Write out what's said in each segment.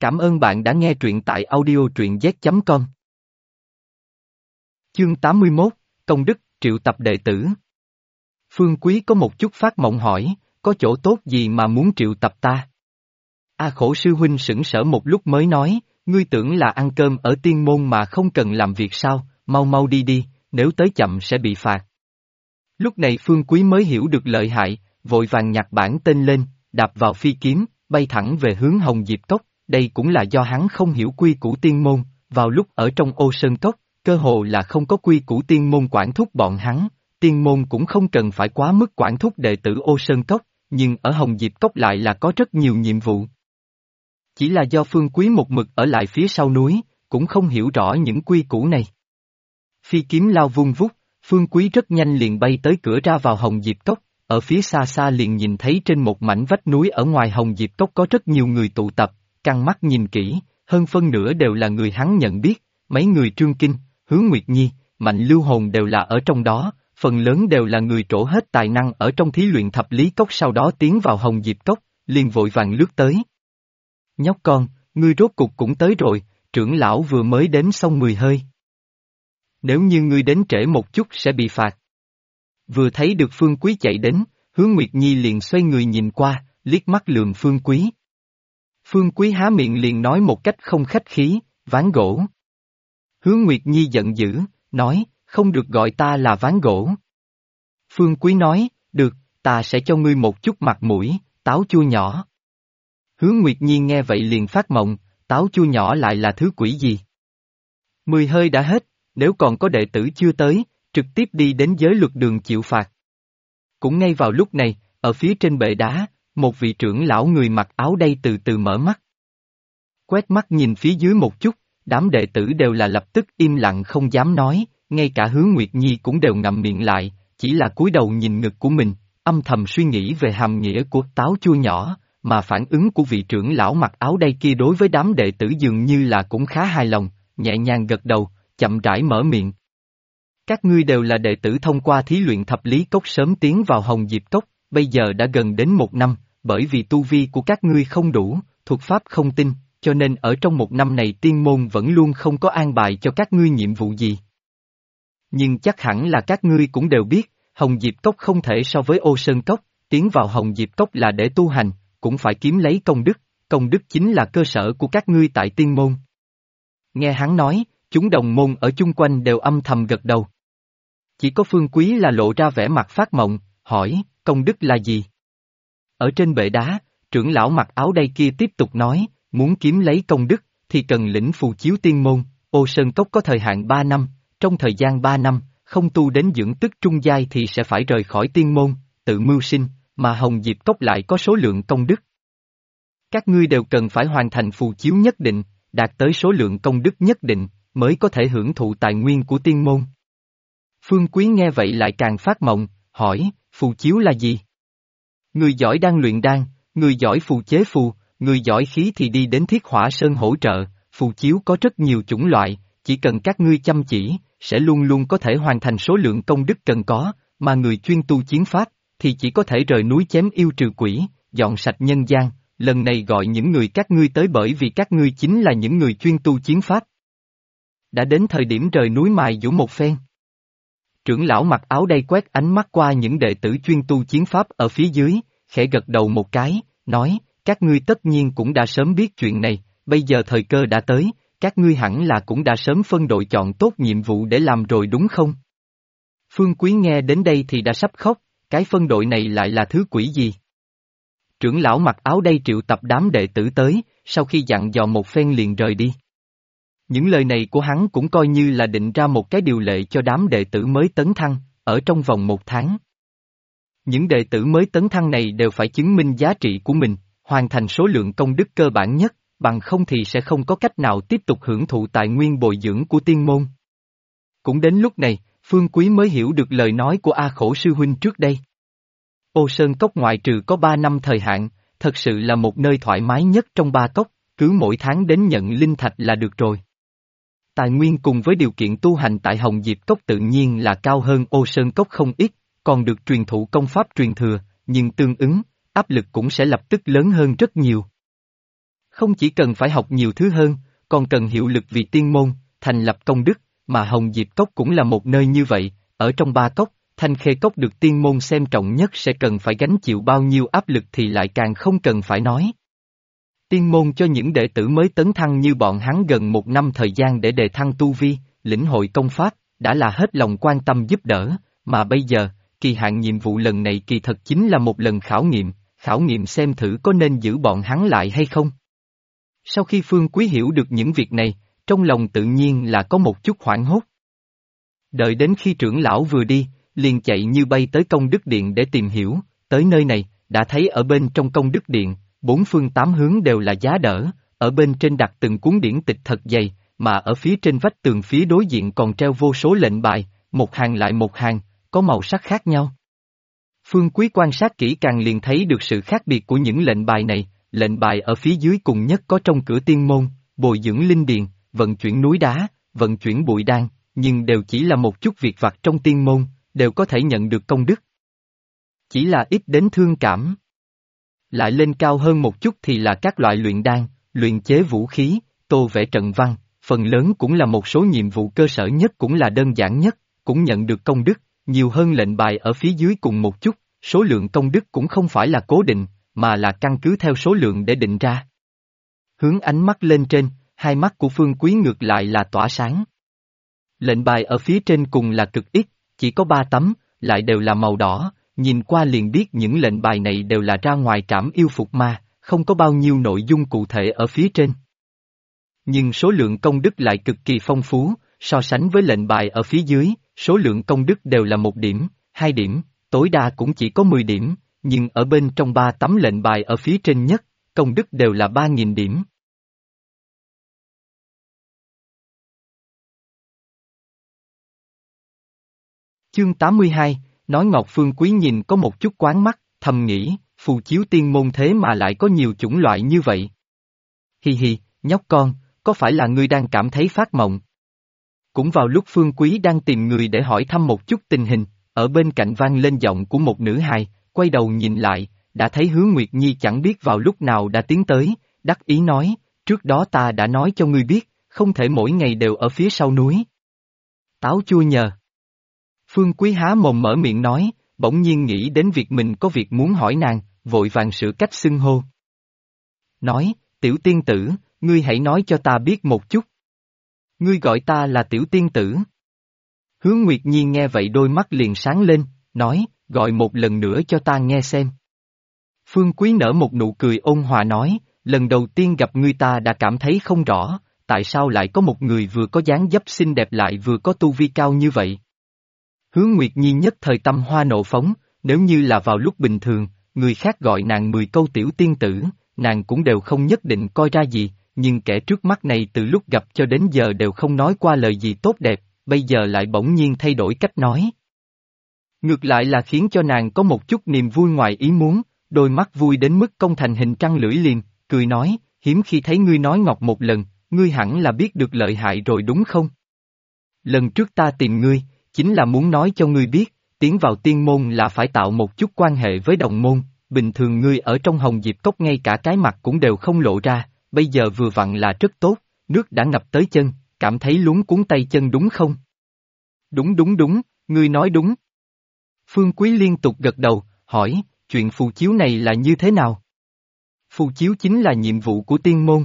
Cảm ơn bạn đã nghe truyện tại audio truyện z.com. Chương 81, Công đức, triệu tập đệ tử. Phương Quý có một chút phát mộng hỏi, có chỗ tốt gì mà muốn triệu tập ta? A Khổ sư huynh sững sờ một lúc mới nói, ngươi tưởng là ăn cơm ở tiên môn mà không cần làm việc sao, mau mau đi đi, nếu tới chậm sẽ bị phạt. Lúc này Phương Quý mới hiểu được lợi hại, vội vàng nhặt bản tên lên, đạp vào phi kiếm, bay thẳng về hướng Hồng Diệp Cốc. Đây cũng là do hắn không hiểu quy củ tiên môn, vào lúc ở trong Ô Sơn Cốc, cơ hồ là không có quy củ tiên môn quản thúc bọn hắn, tiên môn cũng không cần phải quá mức quản thúc đệ tử Ô Sơn Cốc, nhưng ở Hồng Diệp Cốc lại là có rất nhiều nhiệm vụ. Chỉ là do Phương Quý một mực ở lại phía sau núi, cũng không hiểu rõ những quy củ này. Phi kiếm lao vung vút, Phương Quý rất nhanh liền bay tới cửa ra vào Hồng Diệp Cốc, ở phía xa xa liền nhìn thấy trên một mảnh vách núi ở ngoài Hồng Diệp Cốc có rất nhiều người tụ tập. Căng mắt nhìn kỹ, hơn phân nửa đều là người hắn nhận biết, mấy người Trương Kinh, Hứa Nguyệt Nhi, Mạnh Lưu Hồn đều là ở trong đó, phần lớn đều là người trổ hết tài năng ở trong thí luyện thập lý cốc sau đó tiến vào Hồng Diệp Cốc, liền vội vàng lướt tới. Nhóc con, ngươi rốt cục cũng tới rồi, trưởng lão vừa mới đến xong 10 hơi. Nếu như ngươi đến trễ một chút sẽ bị phạt. Vừa thấy được Phương Quý chạy đến, Hứa Nguyệt Nhi liền xoay người nhìn qua, liếc mắt lườm Phương Quý. Phương Quý há miệng liền nói một cách không khách khí, ván gỗ. Hứa Nguyệt Nhi giận dữ, nói, không được gọi ta là ván gỗ. Phương Quý nói, được, ta sẽ cho ngươi một chút mặt mũi, táo chua nhỏ. Hứa Nguyệt Nhi nghe vậy liền phát mộng, táo chua nhỏ lại là thứ quỷ gì? 10 hơi đã hết, nếu còn có đệ tử chưa tới, trực tiếp đi đến giới luật đường chịu phạt. Cũng ngay vào lúc này, ở phía trên bệ đá, một vị trưởng lão người mặc áo đay từ từ mở mắt. Quét mắt nhìn phía dưới một chút, đám đệ tử đều là lập tức im lặng không dám nói, ngay cả Hứa Nguyệt Nhi cũng đều ngậm miệng lại, chỉ là cúi đầu nhìn ngực của mình, âm thầm suy nghĩ về hàm nghĩa của táo chua nhỏ, mà phản ứng của vị trưởng lão mặc áo đay kia đối với đám đệ tử dường như là cũng khá hài lòng, nhẹ nhàng gật đầu, chậm rãi mở miệng. Các ngươi đều là đệ tử thông qua thí luyện thập lý cốc sớm tiến vào Hồng Diệp Cốc. Bây giờ đã gần đến 1 năm, bởi vì tu vi của các ngươi không đủ, thuật pháp không tinh, cho nên ở trong 1 năm này tiên môn vẫn luôn không có an bài cho các ngươi nhiệm vụ gì. Nhưng chắc hẳn là các ngươi cũng đều biết, Hồng Diệp Cốc không thể so với Ô Sơn Cốc, tiến vào Hồng Diệp Cốc là để tu hành, cũng phải kiếm lấy công đức chính là cơ sở của các ngươi tại tiên môn. Nghe hắn nói, chúng đồng môn ở chung quanh đều âm thầm gật đầu. Chỉ có Phương Quý là lộ ra vẻ mặt phát mộng, hỏi, công đức là gì? Ở trên bệ đá, trưởng lão mặc áo đay kia tiếp tục nói, muốn kiếm lấy công đức, thì cần lĩnh phù chiếu tiên môn, Ô Sơn Cốc có thời hạn 3 năm, trong thời gian 3 năm, không tu đến dưỡng tức trung giai thì sẽ phải rời khỏi tiên môn, tự mưu sinh, mà Hồng Diệp Cốc lại có số lượng công đức. Các ngươi đều cần phải hoàn thành phù chiếu nhất định, đạt tới số lượng công đức nhất định, mới có thể hưởng thụ tài nguyên của tiên môn. Phương Quý nghe vậy lại càng phát mộng, hỏi, phù chiếu là gì? Người giỏi đan luyện đan, người giỏi phù chế phù, người giỏi khí thì đi đến Thiết Hỏa Sơn hỗ trợ, phù chiếu có rất nhiều chủng loại, chỉ cần các ngươi chăm chỉ, sẽ luôn luôn có thể hoàn thành số lượng công đức cần có, mà người chuyên tu chiến pháp, thì chỉ có thể rời núi chém yêu trừ quỷ, dọn sạch nhân gian, lần này gọi những người các ngươi tới bởi vì các ngươi chính là những người chuyên tu chiến pháp. Đã đến thời điểm rời núi mài dũa một phen. Trưởng lão mặc áo đay quét ánh mắt qua những đệ tử chuyên tu chiến pháp ở phía dưới, khẽ gật đầu một cái, nói, các ngươi tất nhiên cũng đã sớm biết chuyện này, bây giờ thời cơ đã tới, các ngươi hẳn là cũng đã sớm phân đội chọn tốt nhiệm vụ để làm rồi đúng không? Phương Quý nghe đến đây thì đã sắp khóc, cái phân đội này lại là thứ quỷ gì? Trưởng lão mặc áo đay triệu tập đám đệ tử tới, sau khi dặn dò một phen liền rời đi. Những lời này của hắn cũng coi như là định ra một cái điều lệ cho đám đệ tử mới tấn thăng, ở trong vòng 1 tháng. Những đệ tử mới tấn thăng này đều phải chứng minh giá trị của mình, hoàn thành số lượng công đức cơ bản nhất, bằng không thì sẽ không có cách nào tiếp tục hưởng thụ tài nguyên bồi dưỡng của tiên môn. Cũng đến lúc này, Phương Quý mới hiểu được lời nói của A Khổ sư huynh trước đây. Ô Sơn Cốc ngoại trừ có 3 năm thời hạn, thật sự là một nơi thoải mái nhất trong 3 cốc, cứ mỗi tháng đến nhận linh thạch là được rồi. Tài nguyên cùng với điều kiện tu hành tại Hồng Diệp Cốc tự nhiên là cao hơn Ô Sơn Cốc không ít, còn được truyền thụ công pháp truyền thừa, nhưng tương ứng, áp lực cũng sẽ lập tức lớn hơn rất nhiều. Không chỉ cần phải học nhiều thứ hơn, còn cần hiệu lực vì tiên môn, thành lập công đức, mà Hồng Diệp Cốc cũng là một nơi như vậy, ở trong ba cốc, Thanh Khê Cốc được tiên môn xem trọng nhất sẽ cần phải gánh chịu bao nhiêu áp lực thì lại càng không cần phải nói. Tiên môn cho những đệ tử mới tấn thăng như bọn hắn gần 1 năm thời gian để đề thăng tu vi, lĩnh hội công pháp, đã là hết lòng quan tâm giúp đỡ, mà bây giờ, kỳ hạn nhiệm vụ lần này kỳ thật chính là một lần khảo nghiệm xem thử có nên giữ bọn hắn lại hay không. Sau khi Phương Quý hiểu được những việc này, trong lòng tự nhiên là có một chút hoảng hốt. Đợi đến khi trưởng lão vừa đi, liền chạy như bay tới công đức điện để tìm hiểu, tới nơi này, đã thấy ở bên trong công đức điện, 4 phương 8 hướng đều là giá đỡ, ở bên trên đặt từng cuốn điển tịch thật dày, mà ở phía trên vách tường phía đối diện còn treo vô số lệnh bài, một hàng lại một hàng, có màu sắc khác nhau. Phương Quý quan sát kỹ càng liền thấy được sự khác biệt của những lệnh bài này, lệnh bài ở phía dưới cùng nhất có trong cửa tiên môn, bồi dưỡng linh điền, vận chuyển núi đá, vận chuyển bụi đan, nhưng đều chỉ là một chút việc vặt trong tiên môn, đều có thể nhận được công đức. Chỉ là ít đến thương cảm. Lại lên cao hơn một chút thì là các loại luyện đan, luyện chế vũ khí, tô vẽ trận văn, phần lớn cũng là một số nhiệm vụ cơ sở nhất cũng là đơn giản nhất, cũng nhận được công đức, nhiều hơn lệnh bài ở phía dưới cùng một chút, số lượng công đức cũng không phải là cố định, mà là căn cứ theo số lượng để định ra. Hướng ánh mắt lên trên, hai mắt của Phương Quý ngược lại là tỏa sáng. Lệnh bài ở phía trên cùng là cực ít, chỉ có 3 tấm, lại đều là màu đỏ, nhìn qua liền biết những lệnh bài này đều là ra ngoài trảm yêu phục ma, không có bao nhiêu nội dung cụ thể ở phía trên. Nhưng số lượng công đức lại cực kỳ phong phú, so sánh với lệnh bài ở phía dưới, số lượng công đức đều là 1 điểm, 2 điểm, tối đa cũng chỉ có 10 điểm, nhưng ở bên trong 3 tấm lệnh bài ở phía trên nhất, công đức đều là 3.000 điểm. Chương 82, nói Ngọc Phương Quý nhìn có một chút quán mắt, thầm nghĩ, phù chiếu tiên môn thế mà lại có nhiều chủng loại như vậy. Hi hi, nhóc con, có phải là ngươi đang cảm thấy phát mộng? Cũng vào lúc Phương Quý đang tìm người để hỏi thăm một chút tình hình, ở bên cạnh vang lên giọng của một nữ hài, quay đầu nhìn lại, đã thấy Hứa Nguyệt Nhi chẳng biết vào lúc nào đã tiến tới, đắc ý nói, trước đó ta đã nói cho ngươi biết, không thể mỗi ngày đều ở phía sau núi. Táo chua nhờ. Phương Quý há mồm mở miệng nói, bỗng nhiên nghĩ đến việc mình có việc muốn hỏi nàng, vội vàng sửa cách xưng hô. Nói, tiểu tiên tử, ngươi hãy nói cho ta biết một chút. Ngươi gọi ta là tiểu tiên tử. Hứa Nguyệt Nhi nghe vậy đôi mắt liền sáng lên, nói, gọi một lần nữa cho ta nghe xem. Phương Quý nở một nụ cười ôn hòa nói, lần đầu tiên gặp ngươi ta đã cảm thấy không rõ, tại sao lại có một người vừa có dáng dấp xinh đẹp lại vừa có tu vi cao như vậy. Hứa Nguyệt Nhi nhất thời tâm hoa nộ phóng, nếu như là vào lúc bình thường, người khác gọi nàng 10 câu tiểu tiên tử, nàng cũng đều không nhất định coi ra gì, nhưng kẻ trước mắt này từ lúc gặp cho đến giờ đều không nói qua lời gì tốt đẹp, bây giờ lại bỗng nhiên thay đổi cách nói. Ngược lại là khiến cho nàng có một chút niềm vui ngoài ý muốn, đôi mắt vui đến mức cong thành hình trăng lưỡi liềm, cười nói, hiếm khi thấy ngươi nói ngọt một lần, ngươi hẳn là biết được lợi hại rồi đúng không? Lần trước ta tìm ngươi, chính là muốn nói cho ngươi biết, tiến vào tiên môn là phải tạo một chút quan hệ với đồng môn, bình thường ngươi ở trong Hồng Diệp Cốc ngay cả cái mặt cũng đều không lộ ra, bây giờ vừa vặn là rất tốt, nước đã ngập tới chân, cảm thấy luống cuốn tay chân đúng không? Đúng, ngươi nói đúng. Phương Quý liên tục gật đầu, hỏi, chuyện phù chiếu này là như thế nào? Phù chiếu chính là nhiệm vụ của tiên môn.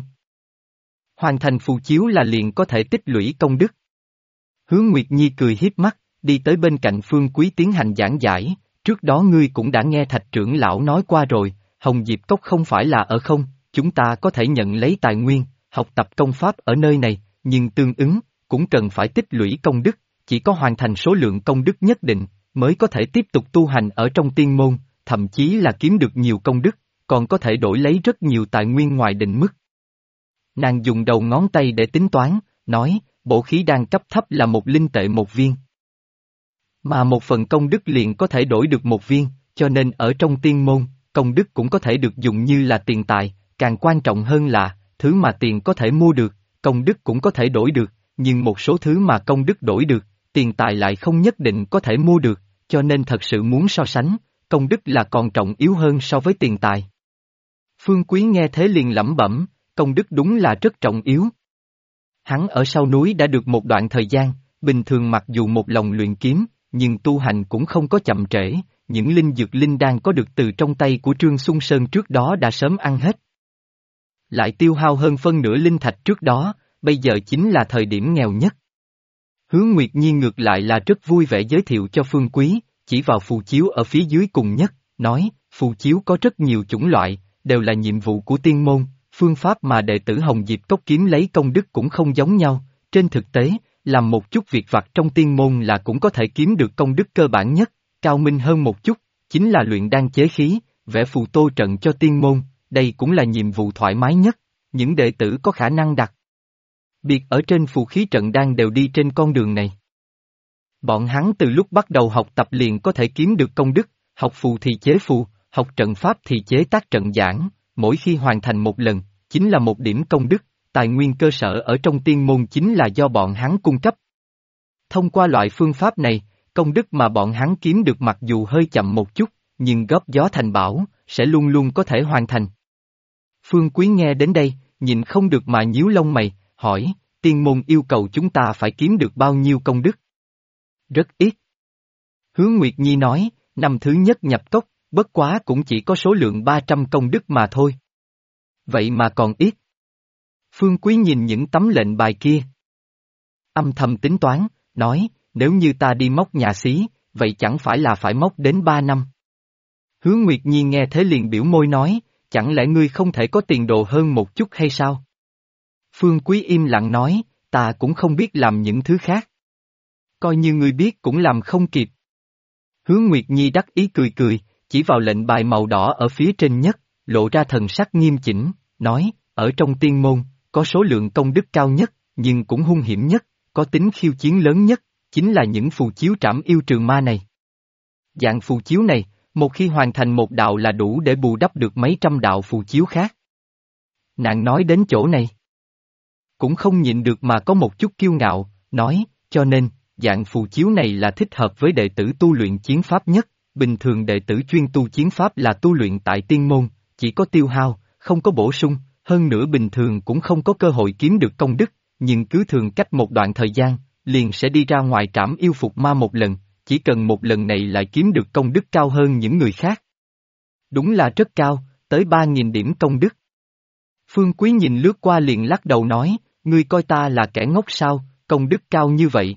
Hoàn thành phù chiếu là liền có thể tích lũy công đức. Hứa Nguyệt Nhi cười hiếp mắt, đi tới bên cạnh Phương Quý tiến hành giảng giải, trước đó ngươi cũng đã nghe Thạch trưởng lão nói qua rồi, Hồng Diệp Cốc không phải là ở không, chúng ta có thể nhận lấy tài nguyên, học tập công pháp ở nơi này, nhưng tương ứng, cũng cần phải tích lũy công đức, chỉ có hoàn thành số lượng công đức nhất định, mới có thể tiếp tục tu hành ở trong tiên môn, thậm chí là kiếm được nhiều công đức, còn có thể đổi lấy rất nhiều tài nguyên ngoài định mức. Nàng dùng đầu ngón tay để tính toán, nói, bổ khí đan cấp thấp là 1 linh tệ 1 viên. Mà 1 phần công đức liền có thể đổi được 1 viên, cho nên ở trong tiên môn, công đức cũng có thể được dùng như là tiền tài, càng quan trọng hơn là, thứ mà tiền có thể mua được, công đức cũng có thể đổi được, nhưng một số thứ mà công đức đổi được, tiền tài lại không nhất định có thể mua được, cho nên thật sự muốn so sánh, công đức là còn trọng yếu hơn so với tiền tài. Phương Quý nghe thế liền lẩm bẩm, công đức đúng là rất trọng yếu. Hắn ở sau núi đã được một đoạn thời gian, bình thường mặc dù một lòng luyện kiếm, nhưng tu hành cũng không có chậm trễ, những linh dược linh đan có được từ trong tay của Trương Xuân Sơn trước đó đã sớm ăn hết. Lại tiêu hao hơn phân nửa linh thạch trước đó, bây giờ chính là thời điểm nghèo nhất. Hứa Nguyệt Nhi ngược lại là rất vui vẻ giới thiệu cho Phương Quý, chỉ vào phù chiếu ở phía dưới cùng nhất, nói, phù chiếu có rất nhiều chủng loại, đều là nhiệm vụ của tiên môn, phương pháp mà đệ tử Hồng Diệp Cốc kiếm lấy công đức cũng không giống nhau, trên thực tế, làm một chút việc vặt trong tiên môn là cũng có thể kiếm được công đức cơ bản nhất, cao minh hơn một chút, chính là luyện đan chế khí, vẽ phù tô trận cho tiên môn, đây cũng là nhiệm vụ thoải mái nhất, những đệ tử có khả năng đặc biệt ở trên phù khí trận đan đều đi trên con đường này. Bọn hắn từ lúc bắt đầu học tập liền có thể kiếm được công đức, học phù thì chế phù, học trận pháp thì chế tác trận giảng, mỗi khi hoàn thành một lần, chính là một điểm công đức, tài nguyên cơ sở ở trong tiên môn chính là do bọn hắn cung cấp. Thông qua loại phương pháp này, công đức mà bọn hắn kiếm được mặc dù hơi chậm một chút, nhưng góp gió thành bão, sẽ luôn luôn có thể hoàn thành. Phương Quý nghe đến đây, nhìn không được mà nhíu lông mày, hỏi, tiên môn yêu cầu chúng ta phải kiếm được bao nhiêu công đức? Rất ít. Hứa Nguyệt Nhi nói, năm thứ nhất nhập cốc, bất quá cũng chỉ có số lượng 300 công đức mà thôi. Vậy mà còn ít. Phương Quý nhìn những tấm lệnh bài kia. Âm thầm tính toán, nói, nếu như ta đi móc nhà xí, vậy chẳng phải là phải móc đến 3 năm. Hứa Nguyệt Nhi nghe thế liền biểu môi nói, chẳng lẽ ngươi không thể có tiền đồ hơn một chút hay sao? Phương Quý im lặng nói, ta cũng không biết làm những thứ khác. Coi như ngươi biết cũng làm không kịp. Hứa Nguyệt Nhi đắc ý cười cười, chỉ vào lệnh bài màu đỏ ở phía trên nhất, lộ ra thần sắc nghiêm chỉnh, nói, ở trong tiên môn, có số lượng công đức cao nhất, nhưng cũng hung hiểm nhất, có tính khiêu chiến lớn nhất, chính là những phù chiếu trảm yêu trừ ma này. Dạng phù chiếu này, một khi hoàn thành một đạo là đủ để bù đắp được mấy trăm đạo phù chiếu khác. Nàng nói đến chỗ này, cũng không nhịn được mà có một chút kiêu ngạo, nói, cho nên, dạng phù chiếu này là thích hợp với đệ tử tu luyện chiến pháp nhất, bình thường đệ tử chuyên tu chiến pháp là tu luyện tại tiên môn, chỉ có tiêu hao, không có bổ sung, hơn nữa bình thường cũng không có cơ hội kiếm được công đức, nhưng cứ thường cách một đoạn thời gian, liền sẽ đi ra ngoài trảm yêu phục ma một lần, chỉ cần một lần này lại kiếm được công đức cao hơn những người khác. Đúng là rất cao, tới 3.000 điểm công đức. Phương Quý nhìn lướt qua liền lắc đầu nói, ngươi coi ta là kẻ ngốc sao, công đức cao như vậy.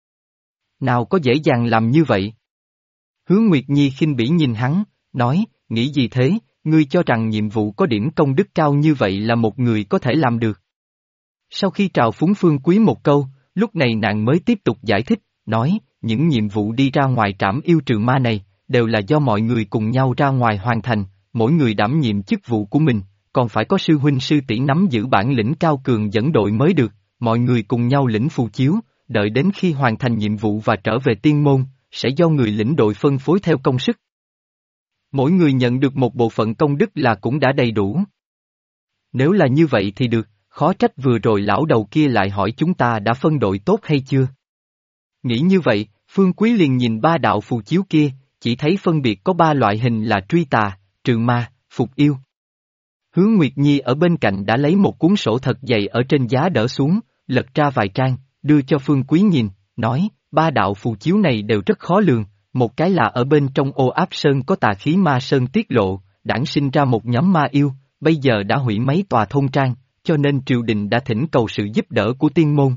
Nào có dễ dàng làm như vậy? Hứa Nguyệt Nhi khinh bỉ nhìn hắn, nói, nghĩ gì thế, ngươi cho rằng nhiệm vụ có điểm công đức cao như vậy là một người có thể làm được. Sau khi trào phúng Phương Quý một câu, lúc này nàng mới tiếp tục giải thích, nói, những nhiệm vụ đi ra ngoài trảm yêu trừ ma này, đều là do mọi người cùng nhau ra ngoài hoàn thành, mỗi người đảm nhiệm chức vụ của mình, còn phải có sư huynh sư tỷ nắm giữ bản lĩnh cao cường dẫn đội mới được, mọi người cùng nhau lĩnh phù chiếu, đợi đến khi hoàn thành nhiệm vụ và trở về tiên môn, sẽ do người lĩnh đội phân phối theo công sức. Mỗi người nhận được một bộ phận công đức là cũng đã đầy đủ. Nếu là như vậy thì được, khó trách vừa rồi lão đầu kia lại hỏi chúng ta đã phân đội tốt hay chưa. Nghĩ như vậy, Phương Quý liền nhìn 3 đạo phù chiếu kia, chỉ thấy phân biệt có 3 loại hình là truy tà, trừ ma, phục yêu. Hứa Nguyệt Nhi ở bên cạnh đã lấy một cuốn sổ thật dày ở trên giá đỡ xuống, lật ra vài trang, đưa cho Phương Quý nhìn, nói, 3 đạo phù chiếu này đều rất khó lường, một cái là ở bên trong ô áp sơn có tà khí ma sơn tiết lộ, đản sinh ra một nhóm ma yêu, bây giờ đã hủy mấy tòa thôn trang, cho nên triều đình đã thỉnh cầu sự giúp đỡ của tiên môn.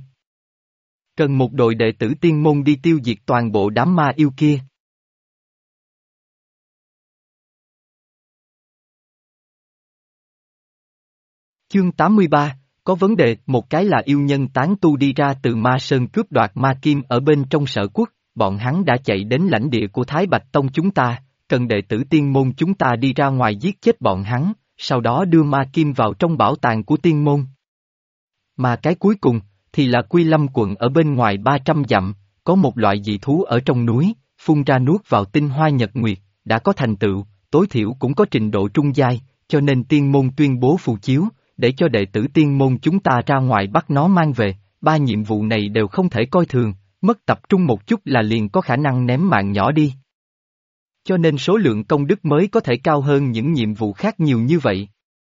Cần một đội đệ tử tiên môn đi tiêu diệt toàn bộ đám ma yêu kia. Chương 83, có vấn đề, một cái là yêu nhân tán tu đi ra từ ma sơn cướp đoạt ma kim ở bên trong sở quốc, bọn hắn đã chạy đến lãnh địa của Thái Bạch Tông chúng ta, cần đệ tử tiên môn chúng ta đi ra ngoài giết chết bọn hắn, sau đó đưa ma kim vào trong bảo tàng của tiên môn. Mà cái cuối cùng, thì là Quy Lâm quận ở bên ngoài 300 dặm, có một loại dị thú ở trong núi, phun ra nuốt vào tinh hoa nhật nguyệt, đã có thành tựu, tối thiểu cũng có trình độ trung giai, cho nên tiên môn tuyên bố phù chiếu, để cho đệ tử tiên môn chúng ta ra ngoài bắt nó mang về, 3 nhiệm vụ này đều không thể coi thường, mất tập trung một chút là liền có khả năng ném mạng nhỏ đi. Cho nên số lượng công đức mới có thể cao hơn những nhiệm vụ khác nhiều như vậy.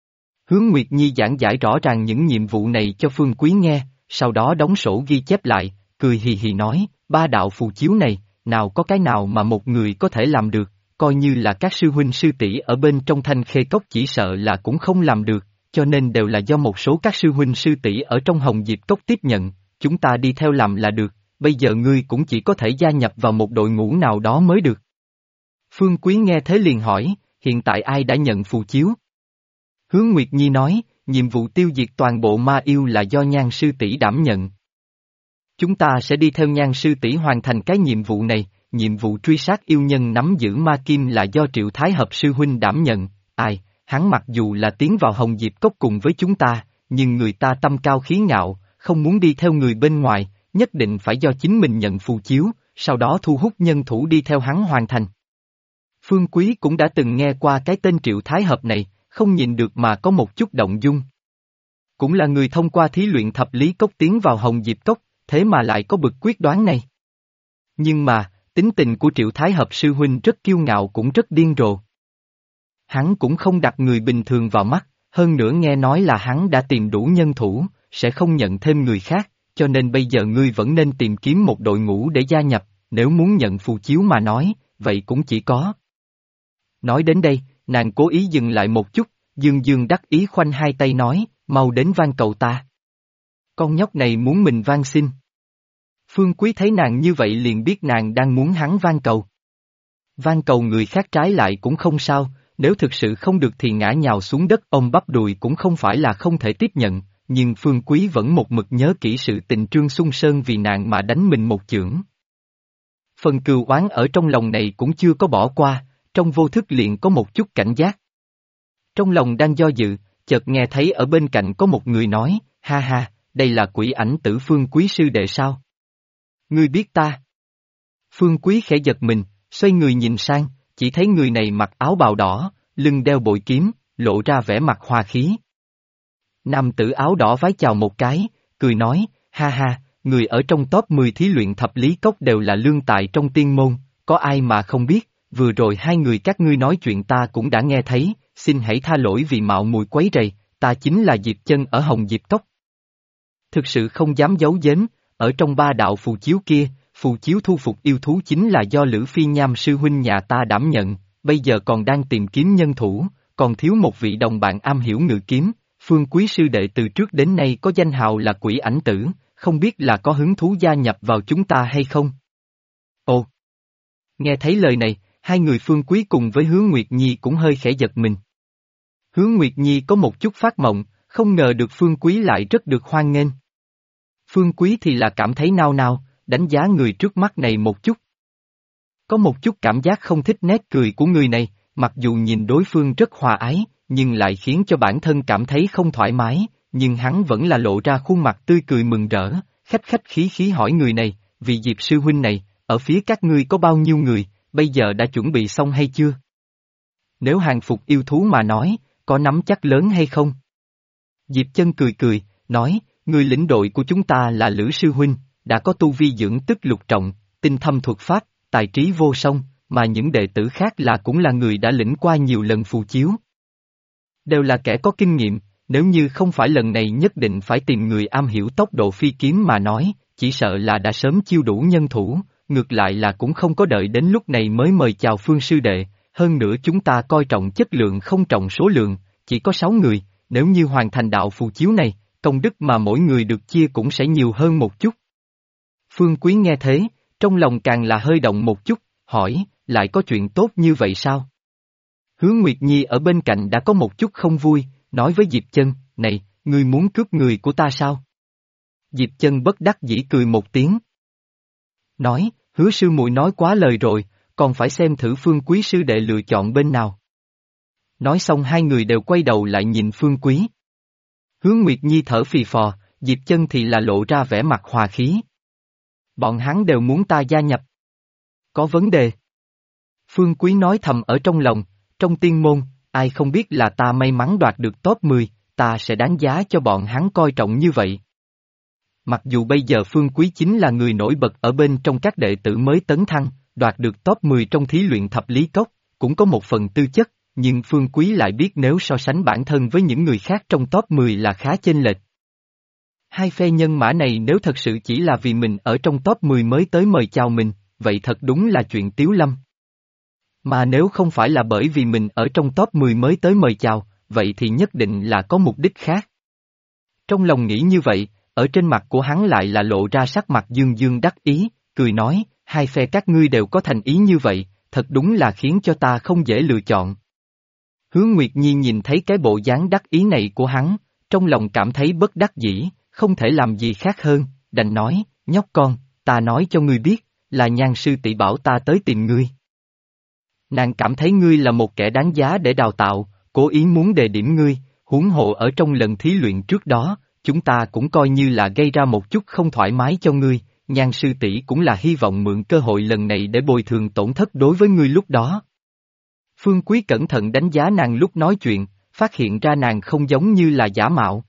Hướng Nguyệt Nhi giảng giải rõ ràng những nhiệm vụ này cho Phương Quý nghe, sau đó đóng sổ ghi chép lại, cười hì hì nói, ba đạo phù chiếu này, nào có cái nào mà một người có thể làm được, coi như là các sư huynh sư tỷ ở bên trong Thanh Khê Cốc chỉ sợ là cũng không làm được, cho nên đều là do một số các sư huynh sư tỷ ở trong Hồng Diệp Cốc tiếp nhận, chúng ta đi theo làm là được, bây giờ ngươi cũng chỉ có thể gia nhập vào một đội ngũ nào đó mới được. Phương Quý nghe thế liền hỏi, hiện tại ai đã nhận phù chiếu? Hướng Nguyệt Nhi nói, nhiệm vụ tiêu diệt toàn bộ ma yêu là do Nhan sư tỷ đảm nhận. Chúng ta sẽ đi theo Nhan sư tỷ hoàn thành cái nhiệm vụ này, nhiệm vụ truy sát yêu nhân nắm giữ ma kim là do Triệu Thái Hợp sư huynh đảm nhận, ai, hắn mặc dù là tiến vào Hồng Diệp Cốc cùng với chúng ta, nhưng người ta tâm cao khí ngạo, không muốn đi theo người bên ngoài, nhất định phải do chính mình nhận phù chiếu, sau đó thu hút nhân thủ đi theo hắn hoàn thành. Phương Quý cũng đã từng nghe qua cái tên Triệu Thái Hợp này, không nhìn được mà có một chút động dung. Cũng là người thông qua thí luyện thập lý cốc tiến vào Hồng Diệp Cốc, thế mà lại có bực quyết đoán này. Nhưng mà, tính tình của Triệu Thái Hợp sư huynh rất kiêu ngạo cũng rất điên rồ. Hắn cũng không đặt người bình thường vào mắt, hơn nữa nghe nói là hắn đã tìm đủ nhân thủ, sẽ không nhận thêm người khác, cho nên bây giờ ngươi vẫn nên tìm kiếm một đội ngũ để gia nhập, nếu muốn nhận phù chiếu mà nói, vậy cũng chỉ có. Nói đến đây, nàng cố ý dừng lại một chút, dương dương đắc ý khoanh hai tay nói, mau đến van cầu ta. Con nhóc này muốn mình van xin. Phương Quý thấy nàng như vậy liền biết nàng đang muốn hắn van cầu. Van cầu người khác trái lại cũng không sao, nếu thực sự không được thì ngã nhào xuống đất ôm bắp đùi cũng không phải là không thể tiếp nhận, nhưng Phương Quý vẫn một mực nhớ kỹ sự tình Trương Xuân Sơn vì nàng mà đánh mình một chưởng. Phần cừu oán ở trong lòng này cũng chưa có bỏ qua, trong vô thức liền có một chút cảnh giác. Trong lòng đang do dự, chợt nghe thấy ở bên cạnh có một người nói, ha ha, đây là quỷ ảnh tử Phương Quý sư đệ sao? Ngươi biết ta? Phương Quý khẽ giật mình, xoay người nhìn sang, chỉ thấy người này mặc áo bào đỏ, lưng đeo bội kiếm, lộ ra vẻ mặt hòa khí. Nam tử áo đỏ vái chào một cái, cười nói, ha ha, người ở trong top 10 thí luyện thập lý cốc đều là lương tài trong tiên môn, có ai mà không biết, vừa rồi hai người các ngươi nói chuyện ta cũng đã nghe thấy, xin hãy tha lỗi vì mạo muội quấy rầy, ta chính là Diệp Chân ở Hồng Diệp Cốc. Thực sự không dám giấu giếm, ở trong ba đạo phù chiếu kia, phù chiếu thu phục yêu thú chính là do Lữ Phi Nham sư huynh nhà ta đảm nhận, bây giờ còn đang tìm kiếm nhân thủ, còn thiếu một vị đồng bạn am hiểu ngự kiếm, Phương Quý sư đệ từ trước đến nay có danh hào là quỷ ảnh tử, không biết là có hứng thú gia nhập vào chúng ta hay không? Ồ! Nghe thấy lời này, hai người Phương Quý cùng với Hứa Nguyệt Nhi cũng hơi khẽ giật mình. Hứa Nguyệt Nhi có một chút phát mộng, không ngờ được Phương Quý lại rất được hoan nghênh. Phương Quý thì là cảm thấy nao nao, đánh giá người trước mắt này một chút. Có một chút cảm giác không thích nét cười của người này, mặc dù nhìn đối phương rất hòa ái, nhưng lại khiến cho bản thân cảm thấy không thoải mái, nhưng hắn vẫn là lộ ra khuôn mặt tươi cười mừng rỡ, khách khách khí khí hỏi người này, vị Diệp sư huynh này, ở phía các ngươi có bao nhiêu người, bây giờ đã chuẩn bị xong hay chưa? Nếu hàng phục yêu thú mà nói, có nắm chắc lớn hay không? Diệp Chân cười cười, nói, người lĩnh đội của chúng ta là Lữ sư huynh, đã có tu vi dưỡng tức lục trọng, tinh thâm thuật pháp, tài trí vô song, mà những đệ tử khác là cũng là người đã lĩnh qua nhiều lần phù chiếu. Đều là kẻ có kinh nghiệm, nếu như không phải lần này nhất định phải tìm người am hiểu tốc độ phi kiếm mà nói, chỉ sợ là đã sớm chiêu đủ nhân thủ, ngược lại là cũng không có đợi đến lúc này mới mời chào Phương sư đệ, hơn nữa chúng ta coi trọng chất lượng không trọng số lượng, chỉ có 6 người, nếu như hoàn thành đạo phù chiếu này, công đức mà mỗi người được chia cũng sẽ nhiều hơn một chút. Phương Quý nghe thế, trong lòng càng là hơi động một chút, hỏi, lại có chuyện tốt như vậy sao? Hứa Nguyệt Nhi ở bên cạnh đã có một chút không vui, nói với Diệp Chân, này, ngươi muốn cướp người của ta sao? Diệp Chân bất đắc dĩ cười một tiếng. Nói, Hứa sư muội nói quá lời rồi, còn phải xem thử Phương Quý sư đệ lựa chọn bên nào. Nói xong hai người đều quay đầu lại nhìn Phương Quý. Hứa Nguyệt Nhi thở phì phò, Diệp Chân thì là lộ ra vẻ mặt hòa khí. Bọn hắn đều muốn ta gia nhập. Có vấn đề. Phương Quý nói thầm ở trong lòng, trong tiên môn, ai không biết là ta may mắn đoạt được top 10, ta sẽ đáng giá cho bọn hắn coi trọng như vậy. Mặc dù bây giờ Phương Quý chính là người nổi bật ở bên trong các đệ tử mới tấn thăng, đoạt được top 10 trong thí luyện thập lý cốc, cũng có một phần tư chất, nhưng Phương Quý lại biết nếu so sánh bản thân với những người khác trong top 10 là khá chênh lệch. Hai phe nhân mã này nếu thật sự chỉ là vì mình ở trong top 10 mới tới mời chào mình, vậy thật đúng là chuyện tiếu lâm. Mà nếu không phải là bởi vì mình ở trong top 10 mới tới mời chào, vậy thì nhất định là có mục đích khác. Trong lòng nghĩ như vậy, ở trên mặt của hắn lại là lộ ra sắc mặt dương dương đắc ý, cười nói, hai phe các ngươi đều có thành ý như vậy, thật đúng là khiến cho ta không dễ lựa chọn. Hứa Nguyệt Nhi nhìn thấy cái bộ dáng đắc ý này của hắn, trong lòng cảm thấy bất đắc dĩ, không thể làm gì khác hơn, đành nói, nhóc con, ta nói cho ngươi biết, là Nhan sư tỷ bảo ta tới tìm ngươi. Nàng cảm thấy ngươi là một kẻ đáng giá để đào tạo, cố ý muốn đề điểm ngươi, huống hộ ở trong lần thí luyện trước đó, chúng ta cũng coi như là gây ra một chút không thoải mái cho ngươi, Nhan sư tỷ cũng là hy vọng mượn cơ hội lần này để bồi thường tổn thất đối với ngươi lúc đó. Phương Quý cẩn thận đánh giá nàng lúc nói chuyện, phát hiện ra nàng không giống như là giả mạo.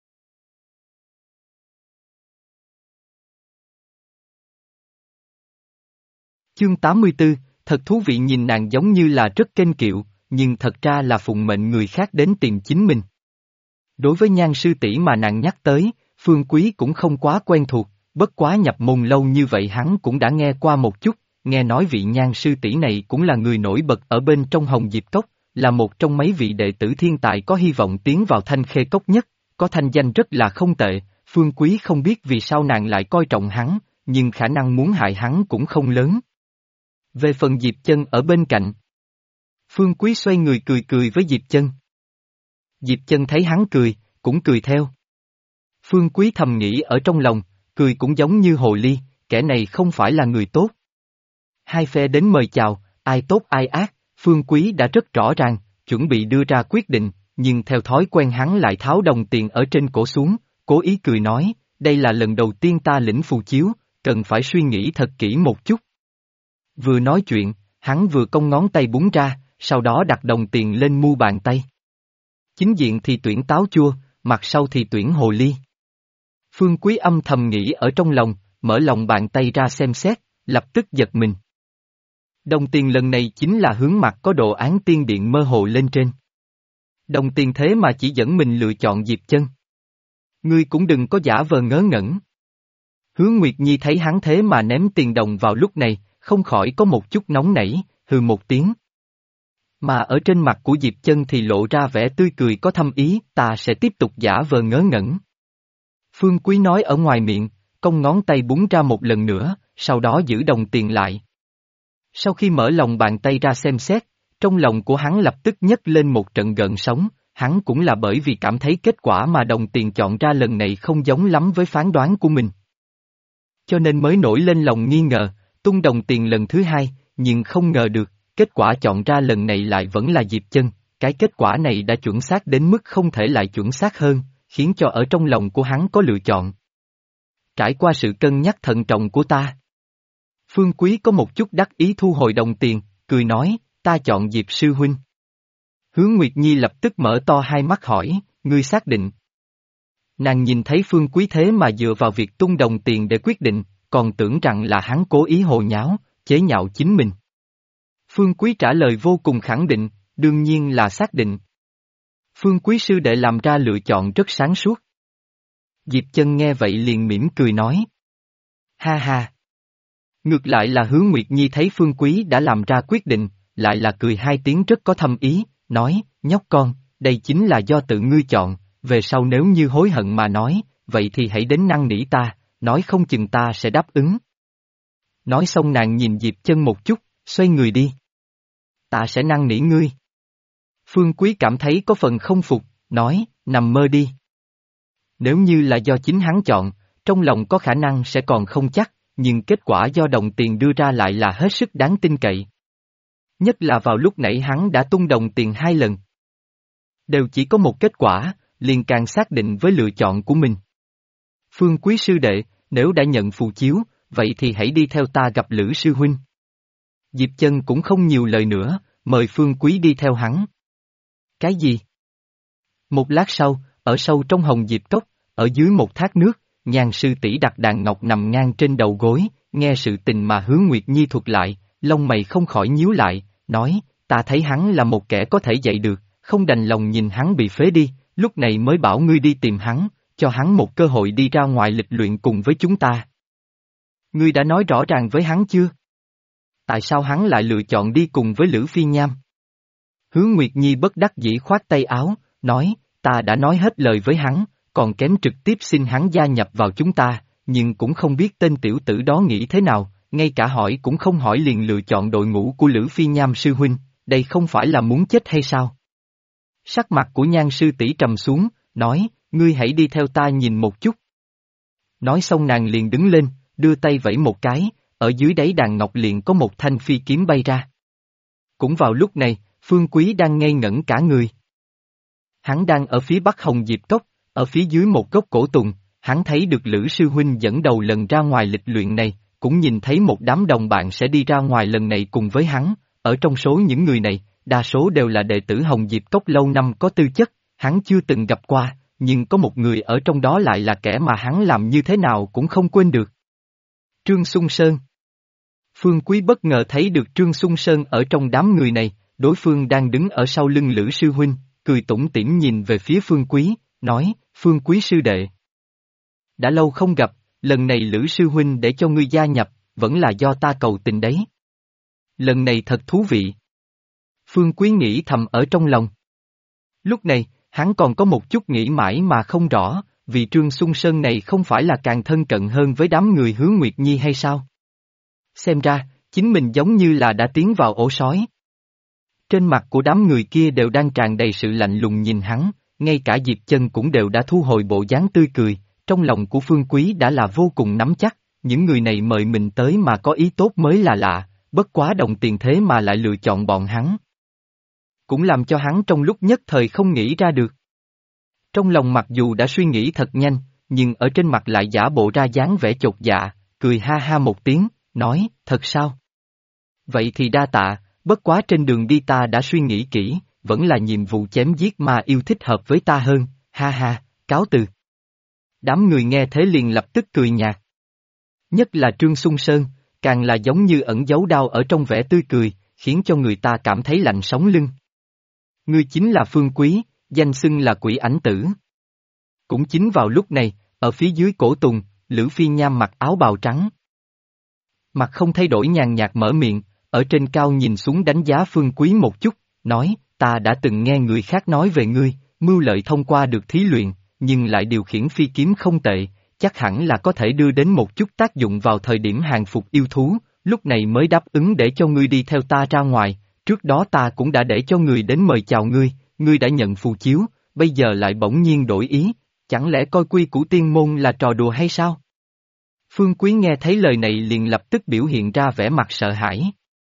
Chương 84, thật thú vị, nhìn nàng giống như là rất kênh kiệu, nhưng thật ra là phụng mệnh người khác đến tìm chính mình. Đối với Nhan sư tỷ mà nàng nhắc tới, Phương Quý cũng không quá quen thuộc, bất quá nhập môn lâu như vậy hắn cũng đã nghe qua một chút, nghe nói vị Nhan sư tỷ này cũng là người nổi bật ở bên trong Hồng Diệp Cốc, là một trong mấy vị đệ tử thiên tài có hy vọng tiến vào Thanh Khê Cốc nhất, có thanh danh rất là không tệ, Phương Quý không biết vì sao nàng lại coi trọng hắn, nhưng khả năng muốn hại hắn cũng không lớn. Về phần Diệp Chân ở bên cạnh, Phương Quý xoay người cười cười với Diệp Chân. Diệp Chân thấy hắn cười, cũng cười theo. Phương Quý thầm nghĩ ở trong lòng, cười cũng giống như hồ ly, kẻ này không phải là người tốt. Hai phe đến mời chào, ai tốt ai ác, Phương Quý đã rất rõ ràng, chuẩn bị đưa ra quyết định, nhưng theo thói quen hắn lại tháo đồng tiền ở trên cổ xuống, cố ý cười nói, đây là lần đầu tiên ta lĩnh phù chiếu, cần phải suy nghĩ thật kỹ một chút. Vừa nói chuyện, hắn vừa cong ngón tay búng ra, sau đó đặt đồng tiền lên mu bàn tay. Chính diện thì tuyển táo chua, mặt sau thì tuyển hồ ly. Phương Quý âm thầm nghĩ ở trong lòng, mở lòng bàn tay ra xem xét, lập tức giật mình. Đồng tiền lần này chính là hướng mặt có đồ án tiên điện mơ hồ lên trên. Đồng tiền thế mà chỉ dẫn mình lựa chọn Diệp Chân. Ngươi cũng đừng có giả vờ ngớ ngẩn. Hứa Nguyệt Nhi thấy hắn thế mà ném tiền đồng vào lúc này, không khỏi có một chút nóng nảy, hừ một tiếng. Mà ở trên mặt của Diệp Chân thì lộ ra vẻ tươi cười có thâm ý, ta sẽ tiếp tục giả vờ ngớ ngẩn. Phương Quý nói ở ngoài miệng, cong ngón tay búng ra một lần nữa, sau đó giữ đồng tiền lại. Sau khi mở lòng bàn tay ra xem xét, trong lòng của hắn lập tức nhấc lên một trận gợn sóng, hắn cũng là bởi vì cảm thấy kết quả mà đồng tiền chọn ra lần này không giống lắm với phán đoán của mình. Cho nên mới nổi lên lòng nghi ngờ, tung đồng tiền lần thứ hai, nhưng không ngờ được, kết quả chọn ra lần này lại vẫn là Diệp Chân, cái kết quả này đã chuẩn xác đến mức không thể lại chuẩn xác hơn, khiến cho ở trong lòng của hắn có lựa chọn. Trải qua sự cân nhắc thận trọng của ta, Phương Quý có một chút đắc ý thu hồi đồng tiền, cười nói, ta chọn Diệp sư huynh. Hứa Nguyệt Nhi lập tức mở to hai mắt hỏi, ngươi xác định. Nàng nhìn thấy Phương Quý thế mà dựa vào việc tung đồng tiền để quyết định, còn tưởng rằng là hắn cố ý hồ nháo, chế nhạo chính mình. Phương Quý trả lời vô cùng khẳng định, đương nhiên là xác định. Phương Quý sư đệ làm ra lựa chọn rất sáng suốt. Diệp Chân nghe vậy liền mỉm cười nói. Ha ha. Ngược lại là Hứa Nguyệt Nhi thấy Phương Quý đã làm ra quyết định, lại là cười hai tiếng rất có thâm ý, nói, nhóc con, đây chính là do tự ngươi chọn, về sau nếu như hối hận mà nói, vậy thì hãy đến năn nỉ ta, nói không chừng ta sẽ đáp ứng. Nói xong nàng nhìn Diệp Chân một chút, xoay người đi. Ta sẽ năn nỉ ngươi. Phương Quý cảm thấy có phần không phục, nói, nằm mơ đi. Nếu như là do chính hắn chọn, trong lòng có khả năng sẽ còn không chắc, nhưng kết quả do đồng tiền đưa ra lại là hết sức đáng tin cậy. Nhất là vào lúc nãy hắn đã tung đồng tiền hai lần. Đều chỉ có một kết quả, liền càng xác định với lựa chọn của mình. Phương Quý sư đệ, nếu đã nhận phù chiếu, vậy thì hãy đi theo ta gặp Lữ sư huynh. Diệp Chân cũng không nhiều lời nữa, mời Phương Quý đi theo hắn. Cái gì? Một lát sau, ở sâu trong Hồng Diệp Cốc, ở dưới một thác nước, Nhan sư tỷ đặt đàn ngọc nằm ngang trên đầu gối, nghe sự tình mà Hứa Nguyệt Nhi thuật lại, lông mày không khỏi nhíu lại, nói, ta thấy hắn là một kẻ có thể dạy được, không đành lòng nhìn hắn bị phế đi, lúc này mới bảo ngươi đi tìm hắn, cho hắn một cơ hội đi ra ngoài lịch luyện cùng với chúng ta. Ngươi đã nói rõ ràng với hắn chưa? Tại sao hắn lại lựa chọn đi cùng với Lữ Phi Nham? Hứa Nguyệt Nhi bất đắc dĩ khoát tay áo, nói, ta đã nói hết lời với hắn, còn kém trực tiếp xin hắn gia nhập vào chúng ta, nhưng cũng không biết tên tiểu tử đó nghĩ thế nào, ngay cả hỏi cũng không hỏi liền lựa chọn đội ngũ của Lữ Phi Nham sư huynh, đây không phải là muốn chết hay sao? Sắc mặt của Nhan sư tỷ trầm xuống, nói, ngươi hãy đi theo ta nhìn một chút. Nói xong nàng liền đứng lên, đưa tay vẫy một cái, ở dưới đáy đàn ngọc liền có một thanh phi kiếm bay ra. Cũng vào lúc này, Phương Quý đang ngây ngẩn cả người. Hắn đang ở phía bắc Hồng Diệp Cốc, ở phía dưới một gốc cổ tùng, hắn thấy được Lữ sư huynh dẫn đầu lần ra ngoài lịch luyện này, cũng nhìn thấy một đám đồng bạn sẽ đi ra ngoài lần này cùng với hắn, ở trong số những người này, đa số đều là đệ tử Hồng Diệp Cốc lâu năm có tư chất, hắn chưa từng gặp qua, nhưng có một người ở trong đó lại là kẻ mà hắn làm như thế nào cũng không quên được. Trương Xuân Sơn. Phương Quý bất ngờ thấy được Trương Xuân Sơn ở trong đám người này, đối phương đang đứng ở sau lưng Lữ sư huynh, cười tủm tỉm nhìn về phía Phương Quý, nói, Phương Quý sư đệ. Đã lâu không gặp, lần này Lữ sư huynh để cho ngươi gia nhập, vẫn là do ta cầu tình đấy. Lần này thật thú vị. Phương Quý nghĩ thầm ở trong lòng. Lúc này, hắn còn có một chút nghĩ mãi mà không rõ, vì Trương Xuân Sơn này không phải là càng thân cận hơn với đám người Hứa Nguyệt Nhi hay sao? Xem ra, chính mình giống như là đã tiến vào ổ sói. Trên mặt của đám người kia đều đang tràn đầy sự lạnh lùng nhìn hắn, ngay cả Diệp Chân cũng đều đã thu hồi bộ dáng tươi cười, trong lòng của Phương Quý đã là vô cùng nắm chắc, những người này mời mình tới mà có ý tốt mới là lạ, bất quá đồng tiền thế mà lại lựa chọn bọn hắn. Cũng làm cho hắn trong lúc nhất thời không nghĩ ra được. Trong lòng mặc dù đã suy nghĩ thật nhanh, nhưng ở trên mặt lại giả bộ ra dáng vẻ chột dạ, cười ha ha một tiếng, nói, thật sao? Vậy thì đa tạ, bất quá trên đường đi ta đã suy nghĩ kỹ, vẫn là nhiệm vụ chém giết ma yêu thích hợp với ta hơn, ha ha, cáo từ. Đám người nghe thế liền lập tức cười nhạt. Nhất là Trương Xuân Sơn, càng là giống như ẩn giấu đau ở trong vẻ tươi cười, khiến cho người ta cảm thấy lạnh sống lưng. Ngươi chính là Phương Quý, danh xưng là Quỷ Ảnh Tử. Cũng chính vào lúc này, ở phía dưới cổ tùng, Lữ Phi Nham mặc áo bào trắng. Mặt không thay đổi nhàn nhạt mở miệng, ở trên cao nhìn xuống đánh giá Phương Quý một chút, nói, ta đã từng nghe người khác nói về ngươi, mưu lợi thông qua được thí luyện, nhưng lại điều khiển phi kiếm không tệ, chắc hẳn là có thể đưa đến một chút tác dụng vào thời điểm hàng phục yêu thú, lúc này mới đáp ứng để cho ngươi đi theo ta ra ngoài, trước đó ta cũng đã để cho người đến mời chào ngươi, ngươi đã nhận phù chiếu, bây giờ lại bỗng nhiên đổi ý, chẳng lẽ coi quy củ tiên môn là trò đùa hay sao? Phương Quý nghe thấy lời này liền lập tức biểu hiện ra vẻ mặt sợ hãi.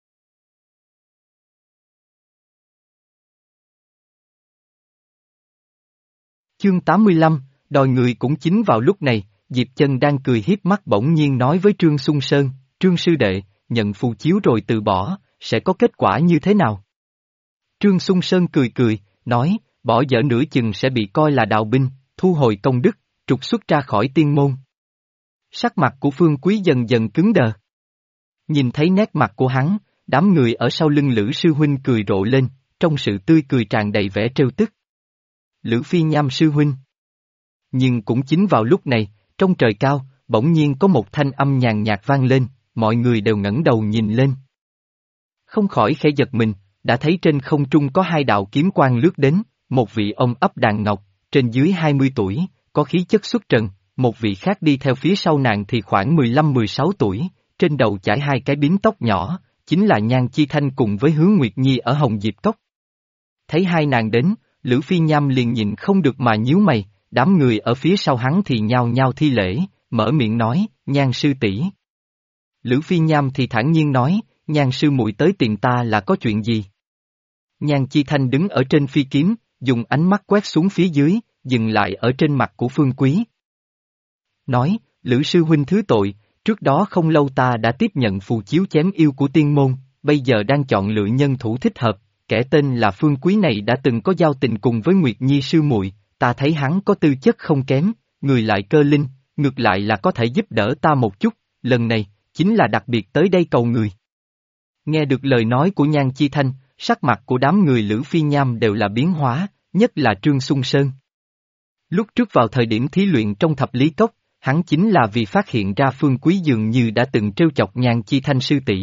Chương 85, đòi người cũng chính vào lúc này, Diệp Chân đang cười hiếp mắt bỗng nhiên nói với Trương Xuân Sơn, Trương sư đệ, nhận phù chiếu rồi từ bỏ, sẽ có kết quả như thế nào? Trương Xuân Sơn cười cười, nói, bỏ dở nửa chừng sẽ bị coi là đào binh, thu hồi công đức, trục xuất ra khỏi tiên môn. Sắc mặt của Phương Quý dần dần cứng đờ. Nhìn thấy nét mặt của hắn, đám người ở sau lưng Lữ sư huynh cười rộ lên, trong sự tươi cười tràn đầy vẻ trêu tức. Lữ Phi Nham sư huynh. Nhưng cũng chính vào lúc này, trong trời cao, bỗng nhiên có một thanh âm nhàn nhạt vang lên, mọi người đều ngẩng đầu nhìn lên. Không khỏi khẽ giật mình, đã thấy trên không trung có hai đạo kiếm quang lướt đến, một vị ông ấp đàn ngọc, trên dưới 20 tuổi, có khí chất xuất trần, một vị khác đi theo phía sau nàng thì khoảng 15-16 tuổi, trên đầu chải hai cái bím tóc nhỏ, chính là Nhan Chi Thanh cùng với Hứa Nguyệt Nhi ở Hồng Diệp Cốc. Thấy hai nàng đến, Lữ Phi Nham liền nhịn không được mà nhíu mày, đám người ở phía sau hắn thì nhao nhao thi lễ, mở miệng nói, Nhan sư tỷ. Lữ Phi Nham thì thản nhiên nói, Nhan sư muội tới tìm ta là có chuyện gì? Nhan Chi Thanh đứng ở trên phi kiếm, dùng ánh mắt quét xuống phía dưới, dừng lại ở trên mặt của Phương Quý. Nói, Lữ sư huynh thứ tội, trước đó không lâu ta đã tiếp nhận phù chiếu chém yêu của tiên môn, bây giờ đang chọn lựa nhân thủ thích hợp, kẻ tên là Phương Quý này đã từng có giao tình cùng với Nguyệt Nhi sư muội, ta thấy hắn có tư chất không kém, người lại cơ linh, ngược lại là có thể giúp đỡ ta một chút, lần này, chính là đặc biệt tới đây cầu người. Nghe được lời nói của Nhan Chi Thanh, sắc mặt của đám người Lữ Phi Nham đều là biến hóa, nhất là Trương Xuân Sơn. Lúc trước vào thời điểm thí luyện trong thập lý cốc, hắn chính là vì phát hiện ra Phương Quý dường như đã từng trêu chọc Nhan Chi Thanh sư tỷ.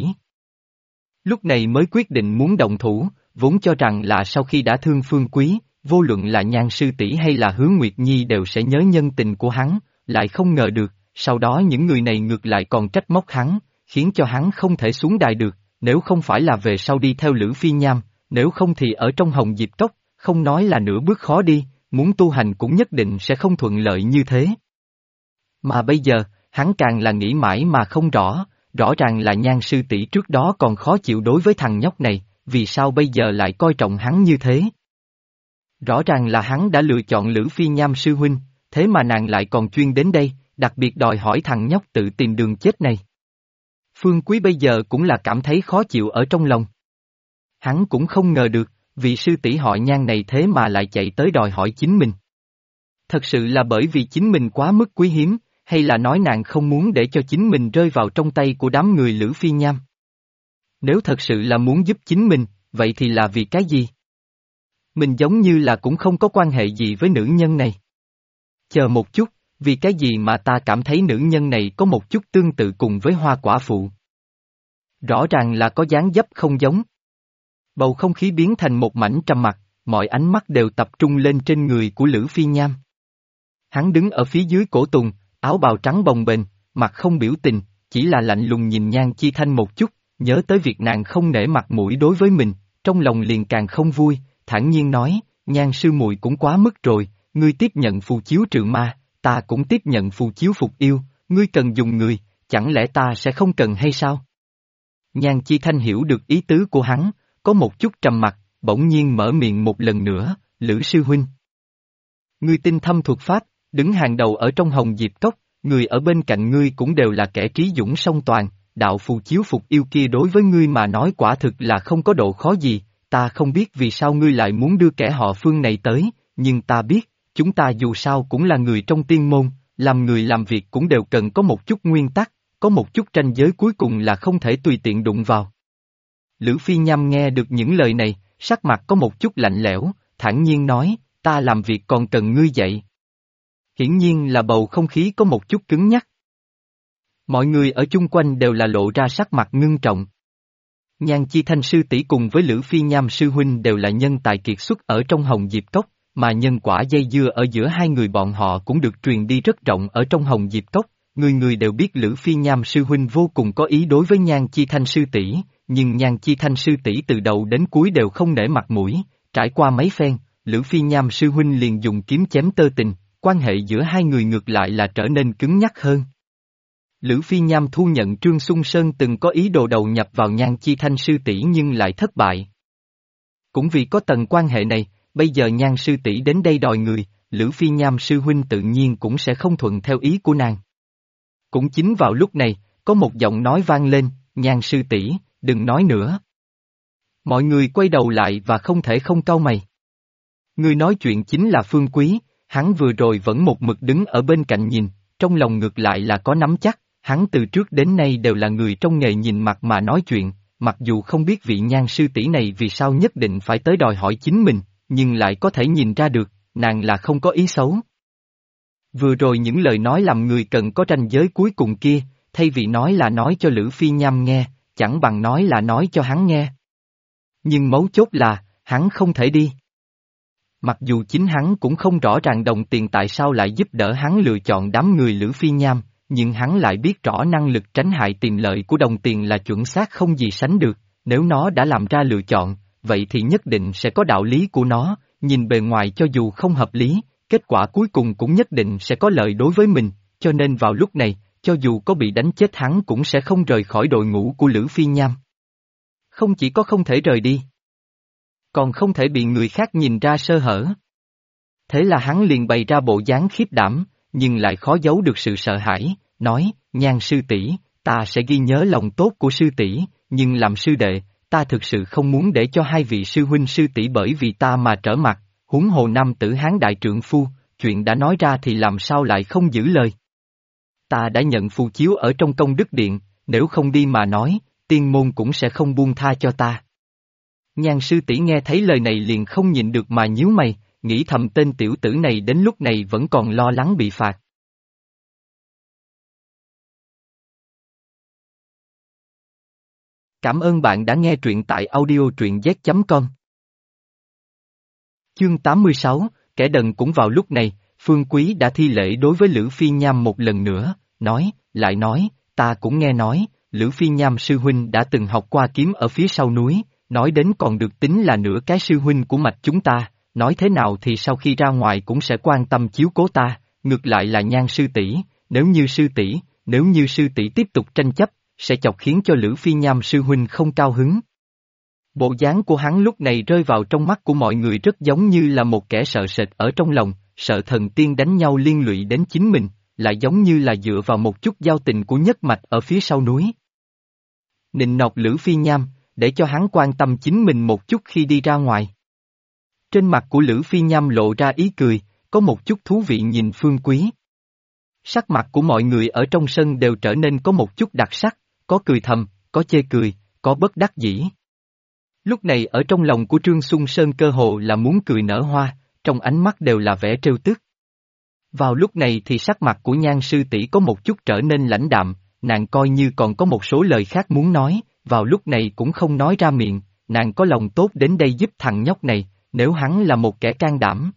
Lúc này mới quyết định muốn động thủ, vốn cho rằng là sau khi đã thương Phương Quý, vô luận là Nhan sư tỷ hay là Hứa Nguyệt Nhi đều sẽ nhớ nhân tình của hắn, lại không ngờ được, sau đó những người này ngược lại còn trách móc hắn, khiến cho hắn không thể xuống đài được, nếu không phải là về sau đi theo Lữ Phi Nham, nếu không thì ở trong Hồng Diệp Cốc, không nói là nửa bước khó đi, muốn tu hành cũng nhất định sẽ không thuận lợi như thế. Mà bây giờ, hắn càng là nghĩ mãi mà không rõ, rõ ràng là Nhan sư tỷ trước đó còn khó chịu đối với thằng nhóc này, vì sao bây giờ lại coi trọng hắn như thế? Rõ ràng là hắn đã lựa chọn Lữ Phi Nham sư huynh, thế mà nàng lại còn chuyên đến đây, đặc biệt đòi hỏi thằng nhóc tự tìm đường chết này. Phương Quý bây giờ cũng là cảm thấy khó chịu ở trong lòng. Hắn cũng không ngờ được, vị sư tỷ họ Nhan này thế mà lại chạy tới đòi hỏi chính mình. Thật sự là bởi vì chính mình quá mức quý hiếm, hay là nói nàng không muốn để cho chính mình rơi vào trong tay của đám người Lữ Phi Nham? Nếu thật sự là muốn giúp chính mình, vậy thì là vì cái gì? Mình giống như là cũng không có quan hệ gì với nữ nhân này. Chờ một chút, vì cái gì mà ta cảm thấy nữ nhân này có một chút tương tự cùng với Hoa Quả Phụ? Rõ ràng là có dáng dấp không giống. Bầu không khí biến thành một mảnh trầm mặc, mọi ánh mắt đều tập trung lên trên người của Lữ Phi Nham. Hắn đứng ở phía dưới cổ Tùng, áo bào trắng bồng bềnh, mặt không biểu tình, chỉ là lạnh lùng nhìn Nhan Chi Thanh một chút, nhớ tới việc nàng không nể mặt mũi đối với mình, trong lòng liền càng không vui, thản nhiên nói, Nhan sư muội cũng quá mức rồi, ngươi tiếp nhận phù chiếu trừ ma, ta cũng tiếp nhận phù chiếu phục yêu, ngươi cần dùng người, chẳng lẽ ta sẽ không cần hay sao? Nhan Chi Thanh hiểu được ý tứ của hắn, có một chút trầm mặc, bỗng nhiên mở miệng một lần nữa, Lữ sư huynh. Ngươi tinh thâm thuật pháp, đứng hàng đầu ở trong Hồng Diệp Cốc, người ở bên cạnh ngươi cũng đều là kẻ trí dũng song toàn, đạo phù chiếu phục yêu kia đối với ngươi mà nói quả thực là không có độ khó gì, ta không biết vì sao ngươi lại muốn đưa kẻ họ Phương này tới, nhưng ta biết, chúng ta dù sao cũng là người trong tiên môn, làm người làm việc cũng đều cần có một chút nguyên tắc, có một chút ranh giới cuối cùng là không thể tùy tiện đụng vào. Lữ Phi Nham nghe được những lời này, sắc mặt có một chút lạnh lẽo, thản nhiên nói, ta làm việc còn cần ngươi dạy. Hiển nhiên là bầu không khí có một chút cứng nhắc. Mọi người ở chung quanh đều là lộ ra sắc mặt ngưng trọng. Nhan Chi Thanh sư tỷ cùng với Lữ Phi Nham sư huynh đều là nhân tài kiệt xuất ở trong Hồng Diệp Cốc, mà nhân quả dây dưa ở giữa hai người bọn họ cũng được truyền đi rất rộng ở trong Hồng Diệp Cốc, người người đều biết Lữ Phi Nham sư huynh vô cùng có ý đối với Nhan Chi Thanh sư tỷ, nhưng Nhan Chi Thanh sư tỷ từ đầu đến cuối đều không nể mặt mũi, trải qua mấy phen, Lữ Phi Nham sư huynh liền dùng kiếm chém tơ tình, quan hệ giữa hai người ngược lại là trở nên cứng nhắc hơn. Lữ Phi Nham thu nhận Trương Xuân Sơn từng có ý đồ đầu nhập vào Nhan Chi Thanh sư tỷ nhưng lại thất bại. Cũng vì có tầng quan hệ này, bây giờ Nhan sư tỷ đến đây đòi người, Lữ Phi Nham sư huynh tự nhiên cũng sẽ không thuận theo ý của nàng. Cũng chính vào lúc này, có một giọng nói vang lên, Nhan sư tỷ, đừng nói nữa. Mọi người quay đầu lại và không thể không cau mày. Người nói chuyện chính là Phương Quý, hắn vừa rồi vẫn một mực đứng ở bên cạnh nhìn, trong lòng ngược lại là có nắm chắc, hắn từ trước đến nay đều là người trong nghề nhìn mặt mà nói chuyện, mặc dù không biết vị Nhan sư tỷ này vì sao nhất định phải tới đòi hỏi chính mình, nhưng lại có thể nhìn ra được, nàng là không có ý xấu. Vừa rồi những lời nói làm người cần có ranh giới cuối cùng kia, thay vì nói là nói cho Lữ Phi Nham nghe, chẳng bằng nói là nói cho hắn nghe. Nhưng mấu chốt là, hắn không thể đi. Mặc dù chính hắn cũng không rõ ràng đồng tiền tại sao lại giúp đỡ hắn lựa chọn đám người Lữ Phi Nham, nhưng hắn lại biết rõ năng lực tránh hại tiền lợi của đồng tiền là chuẩn xác không gì sánh được, nếu nó đã làm ra lựa chọn, vậy thì nhất định sẽ có đạo lý của nó, nhìn bề ngoài cho dù không hợp lý, kết quả cuối cùng cũng nhất định sẽ có lợi đối với mình, cho nên vào lúc này, cho dù có bị đánh chết hắn cũng sẽ không rời khỏi đội ngũ của Lữ Phi Nham. Không chỉ có không thể rời đi, còn không thể bị người khác nhìn ra sơ hở. Thế là hắn liền bày ra bộ dáng khiếp đảm, nhưng lại khó giấu được sự sợ hãi, nói, Nhan sư tỷ, ta sẽ ghi nhớ lòng tốt của sư tỷ, nhưng làm sư đệ, ta thực sự không muốn để cho hai vị sư huynh sư tỷ bởi vì ta mà trở mặt, huống hồ nam tử Hán đại trượng phu, chuyện đã nói ra thì làm sao lại không giữ lời. Ta đã nhận phù chiếu ở trong công đức điện, nếu không đi mà nói, tiên môn cũng sẽ không buông tha cho ta. Nhan sư tỷ nghe thấy lời này liền không nhịn được mà nhíu mày, nghĩ thầm tên tiểu tử này đến lúc này vẫn còn lo lắng bị phạt. Cảm ơn bạn đã nghe truyện tại audio truyện z.com. Chương 86, kẻ đần cũng vào lúc này, Phương Quý đã thi lễ đối với Lữ Phi Nham một lần nữa, lại nói, ta cũng nghe nói, Lữ Phi Nham sư huynh đã từng học qua kiếm ở phía sau núi, nói đến còn được tính là nửa cái sư huynh của mạch chúng ta, nói thế nào thì sau khi ra ngoài cũng sẽ quan tâm chiếu cố ta, ngược lại là Nhan sư tỷ, nếu như sư tỷ tiếp tục tranh chấp, sẽ chọc khiến cho Lữ Phi Nham sư huynh không cao hứng. Bộ dáng của hắn lúc này rơi vào trong mắt của mọi người rất giống như là một kẻ sợ sệt ở trong lòng, sợ thần tiên đánh nhau liên lụy đến chính mình, lại giống như là dựa vào một chút giao tình của nhất mạch ở phía sau núi. Nịnh nọt Lữ Phi Nham, để cho hắn quan tâm chính mình một chút khi đi ra ngoài. Trên mặt của Lữ Phi Nham lộ ra ý cười, có một chút thú vị nhìn Phương Quý. Sắc mặt của mọi người ở trong sân đều trở nên có một chút đặc sắc, có cười thầm, có chê cười, có bất đắc dĩ. Lúc này ở trong lòng của Trương Xuân Sơn cơ hồ là muốn cười nở hoa, trong ánh mắt đều là vẻ trêu tức. Vào lúc này thì sắc mặt của Nhan sư tỷ có một chút trở nên lãnh đạm, nàng coi như còn có một số lời khác muốn nói, vào lúc này cũng không nói ra miệng, nàng có lòng tốt đến đây giúp thằng nhóc này, nếu hắn là một kẻ can đảm.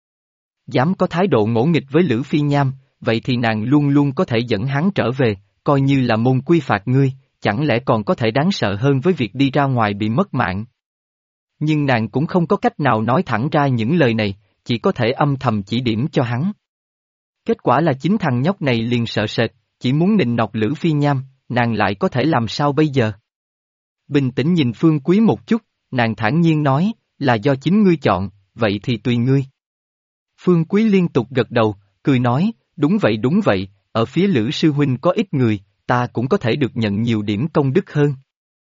Dám có thái độ ngỗ nghịch với Lữ Phi Nham, vậy thì nàng luôn luôn có thể dẫn hắn trở về, coi như là môn quy phạt ngươi, chẳng lẽ còn có thể đáng sợ hơn với việc đi ra ngoài bị mất mạng. Nhưng nàng cũng không có cách nào nói thẳng ra những lời này, chỉ có thể âm thầm chỉ điểm cho hắn. Kết quả là chính thằng nhóc này liền sợ sệt, chỉ muốn nịnh nọt Lữ Phi Nham, nàng lại có thể làm sao bây giờ? Bình tĩnh nhìn Phương Quý một chút, nàng thản nhiên nói, là do chính ngươi chọn, vậy thì tùy ngươi. Phương Quý liên tục gật đầu, cười nói, đúng vậy, ở phía Lữ sư huynh có ít người, ta cũng có thể được nhận nhiều điểm công đức hơn.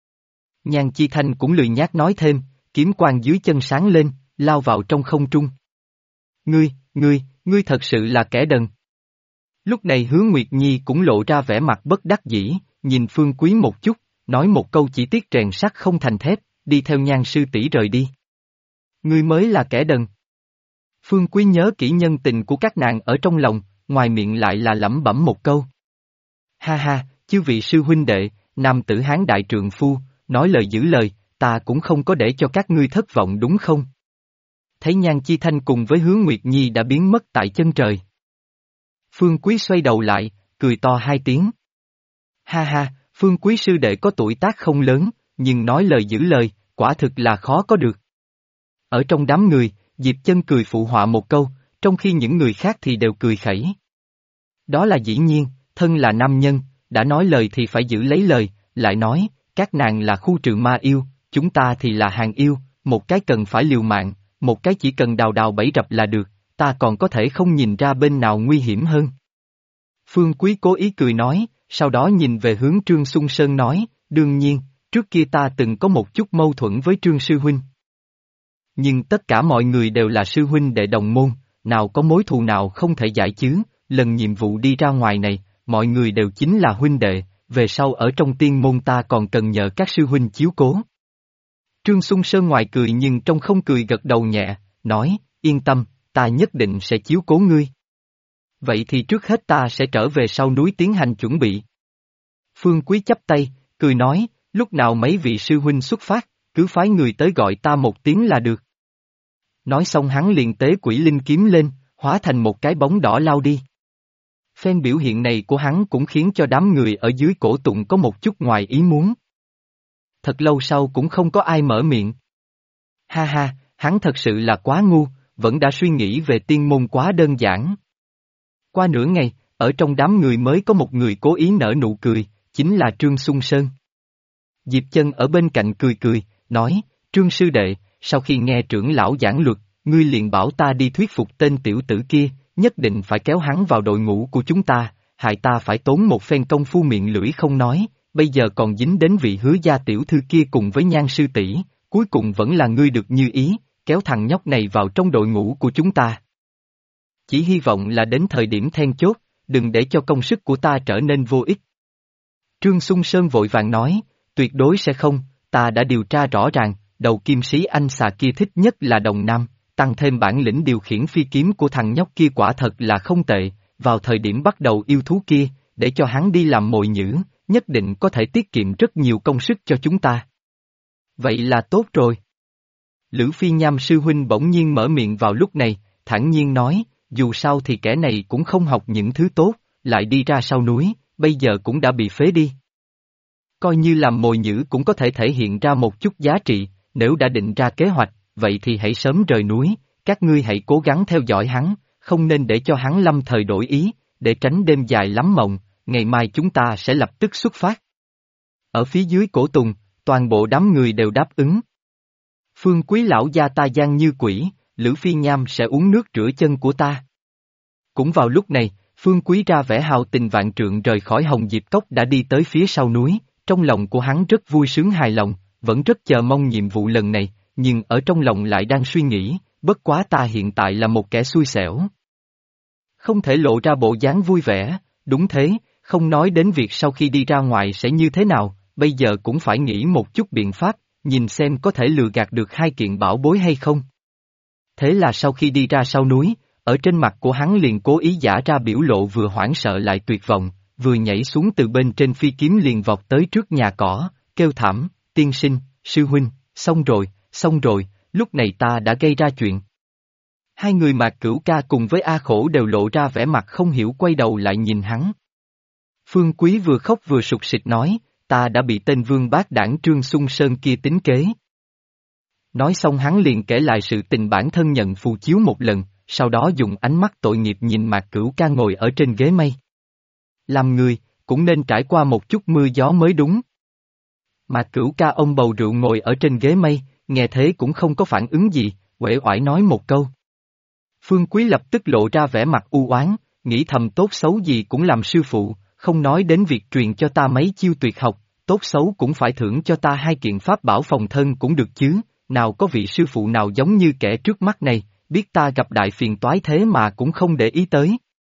Nhan Chi Thanh cũng lười nhác nói thêm, kiếm quang dưới chân sáng lên, lao vào trong không trung. Ngươi thật sự là kẻ đần. Lúc này Hứa Nguyệt Nhi cũng lộ ra vẻ mặt bất đắc dĩ, nhìn Phương Quý một chút, nói một câu chỉ tiếc rèn sắt không thành thép, đi theo Nhan sư tỷ rời đi. Ngươi mới là kẻ đần. Phương Quý nhớ kỹ nhân tình của các nàng ở trong lòng, ngoài miệng lại là lẩm bẩm một câu. Ha ha, chư vị sư huynh đệ, nam tử hán đại trượng phu, nói lời giữ lời, ta cũng không có để cho các ngươi thất vọng đúng không? Thấy Nhan Chi Thanh cùng với Hứa Nguyệt Nhi đã biến mất tại chân trời. Phương Quý xoay đầu lại, cười to hai tiếng. Ha ha, Phương Quý sư đệ có tuổi tác không lớn, nhưng nói lời giữ lời, quả thực là khó có được. Ở trong đám người, Diệp Chân cười phụ họa một câu, trong khi những người khác thì đều cười khẩy. Đó là dĩ nhiên, thân là nam nhân, đã nói lời thì phải giữ lấy lời, lại nói, các nàng là khu trừ ma yêu, chúng ta thì là hàng yêu, một cái cần phải liều mạng, một cái chỉ cần đào đào bẫy rập là được, ta còn có thể không nhìn ra bên nào nguy hiểm hơn. Phương Quý cố ý cười nói, sau đó nhìn về hướng Trương Xuân Sơn nói, đương nhiên, trước kia ta từng có một chút mâu thuẫn với Trương Sư Huynh. Nhưng tất cả mọi người đều là sư huynh đệ đồng môn, nào có mối thù nào không thể giải chứ, lần nhiệm vụ đi ra ngoài này, mọi người đều chính là huynh đệ, về sau ở trong tiên môn ta còn cần nhờ các sư huynh chiếu cố. Trương Xuân Sơn ngoài cười nhưng trong không cười gật đầu nhẹ, nói, yên tâm, ta nhất định sẽ chiếu cố ngươi. Vậy thì trước hết ta sẽ trở về sau núi tiến hành chuẩn bị. Phương Quý chắp tay, cười nói, lúc nào mấy vị sư huynh xuất phát, cứ phái người tới gọi ta một tiếng là được. Nói xong hắn liền tế quỷ linh kiếm lên, hóa thành một cái bóng đỏ lao đi. Phen biểu hiện này của hắn cũng khiến cho đám người ở dưới cổ tụng có một chút ngoài ý muốn. Thật lâu sau cũng không có ai mở miệng. Ha ha, hắn thật sự là quá ngu, vẫn đã suy nghĩ về tiên môn quá đơn giản. Qua nửa ngày, ở trong đám người mới có một người cố ý nở nụ cười, chính là Trương Xuân Sơn. Diệp Chân ở bên cạnh cười cười, nói, Trương sư đệ, sau khi nghe trưởng lão giảng luật, ngươi liền bảo ta đi thuyết phục tên tiểu tử kia, nhất định phải kéo hắn vào đội ngũ của chúng ta, hại ta phải tốn một phen công phu miệng lưỡi không nói, bây giờ còn dính đến vị Hứa gia tiểu thư kia cùng với Nhan sư tỷ, cuối cùng vẫn là ngươi được như ý, kéo thằng nhóc này vào trong đội ngũ của chúng ta. Chỉ hy vọng là đến thời điểm then chốt, đừng để cho công sức của ta trở nên vô ích. Trương Xuân Sơn vội vàng nói, tuyệt đối sẽ không, ta đã điều tra rõ ràng, đầu kim sĩ anh xà kia thích nhất là đồng nam, tăng thêm bản lĩnh điều khiển phi kiếm của thằng nhóc kia quả thật là không tệ, vào thời điểm bắt đầu yêu thú kia, để cho hắn đi làm mồi nhữ, nhất định có thể tiết kiệm rất nhiều công sức cho chúng ta. Vậy là tốt rồi. Lữ Phi Nham sư huynh bỗng nhiên mở miệng vào lúc này, thản nhiên nói, dù sao thì kẻ này cũng không học những thứ tốt, lại đi ra sau núi, bây giờ cũng đã bị phế đi. Coi như làm mồi nhữ cũng có thể thể hiện ra một chút giá trị, nếu đã định ra kế hoạch, vậy thì hãy sớm rời núi, các ngươi hãy cố gắng theo dõi hắn, không nên để cho hắn lâm thời đổi ý, để tránh đêm dài lắm mộng, ngày mai chúng ta sẽ lập tức xuất phát. Ở phía dưới cổ tùng, toàn bộ đám người đều đáp ứng. Phương Quý lão gia ta gian như quỷ, Lữ Phi Nham sẽ uống nước rửa chân của ta. Cũng vào lúc này, Phương Quý ra vẻ hào tình vạn trượng rời khỏi Hồng Diệp Cốc đã đi tới phía sau núi, trong lòng của hắn rất vui sướng hài lòng, vẫn rất chờ mong nhiệm vụ lần này, nhưng ở trong lòng lại đang suy nghĩ, bất quá ta hiện tại là một kẻ xui xẻo. Không thể lộ ra bộ dáng vui vẻ, đúng thế, không nói đến việc sau khi đi ra ngoài sẽ như thế nào, bây giờ cũng phải nghĩ một chút biện pháp, nhìn xem có thể lừa gạt được hai kiện bảo bối hay không. Thế là sau khi đi ra sau núi, ở trên mặt của hắn liền cố ý giả ra biểu lộ vừa hoảng sợ lại tuyệt vọng, vừa nhảy xuống từ bên trên phi kiếm liền vọt tới trước nhà cỏ, kêu thảm, tiên sinh, sư huynh, xong rồi, lúc này ta đã gây ra chuyện. Hai người Mạc Cửu Ca cùng với A Khổ đều lộ ra vẻ mặt không hiểu quay đầu lại nhìn hắn. Phương Quý vừa khóc vừa sụt sịt nói, ta đã bị tên vương bát đảng Trương Xuân Sơn kia tính kế. Nói xong hắn liền kể lại sự tình bản thân nhận phù chiếu một lần, sau đó dùng ánh mắt tội nghiệp nhìn Mạc Cửu Ca ngồi ở trên ghế mây. Làm người, cũng nên trải qua một chút mưa gió mới đúng. Mạc Cửu Ca ông bầu rượu ngồi ở trên ghế mây, nghe thế cũng không có phản ứng gì, uể oải nói một câu. Phương Quý lập tức lộ ra vẻ mặt u oán, nghĩ thầm tốt xấu gì cũng làm sư phụ, không nói đến việc truyền cho ta mấy chiêu tuyệt học, tốt xấu cũng phải thưởng cho ta hai kiện pháp bảo phòng thân cũng được chứ, nào có vị sư phụ nào giống như kẻ trước mắt này, biết ta gặp đại phiền toái thế mà cũng không để ý tới.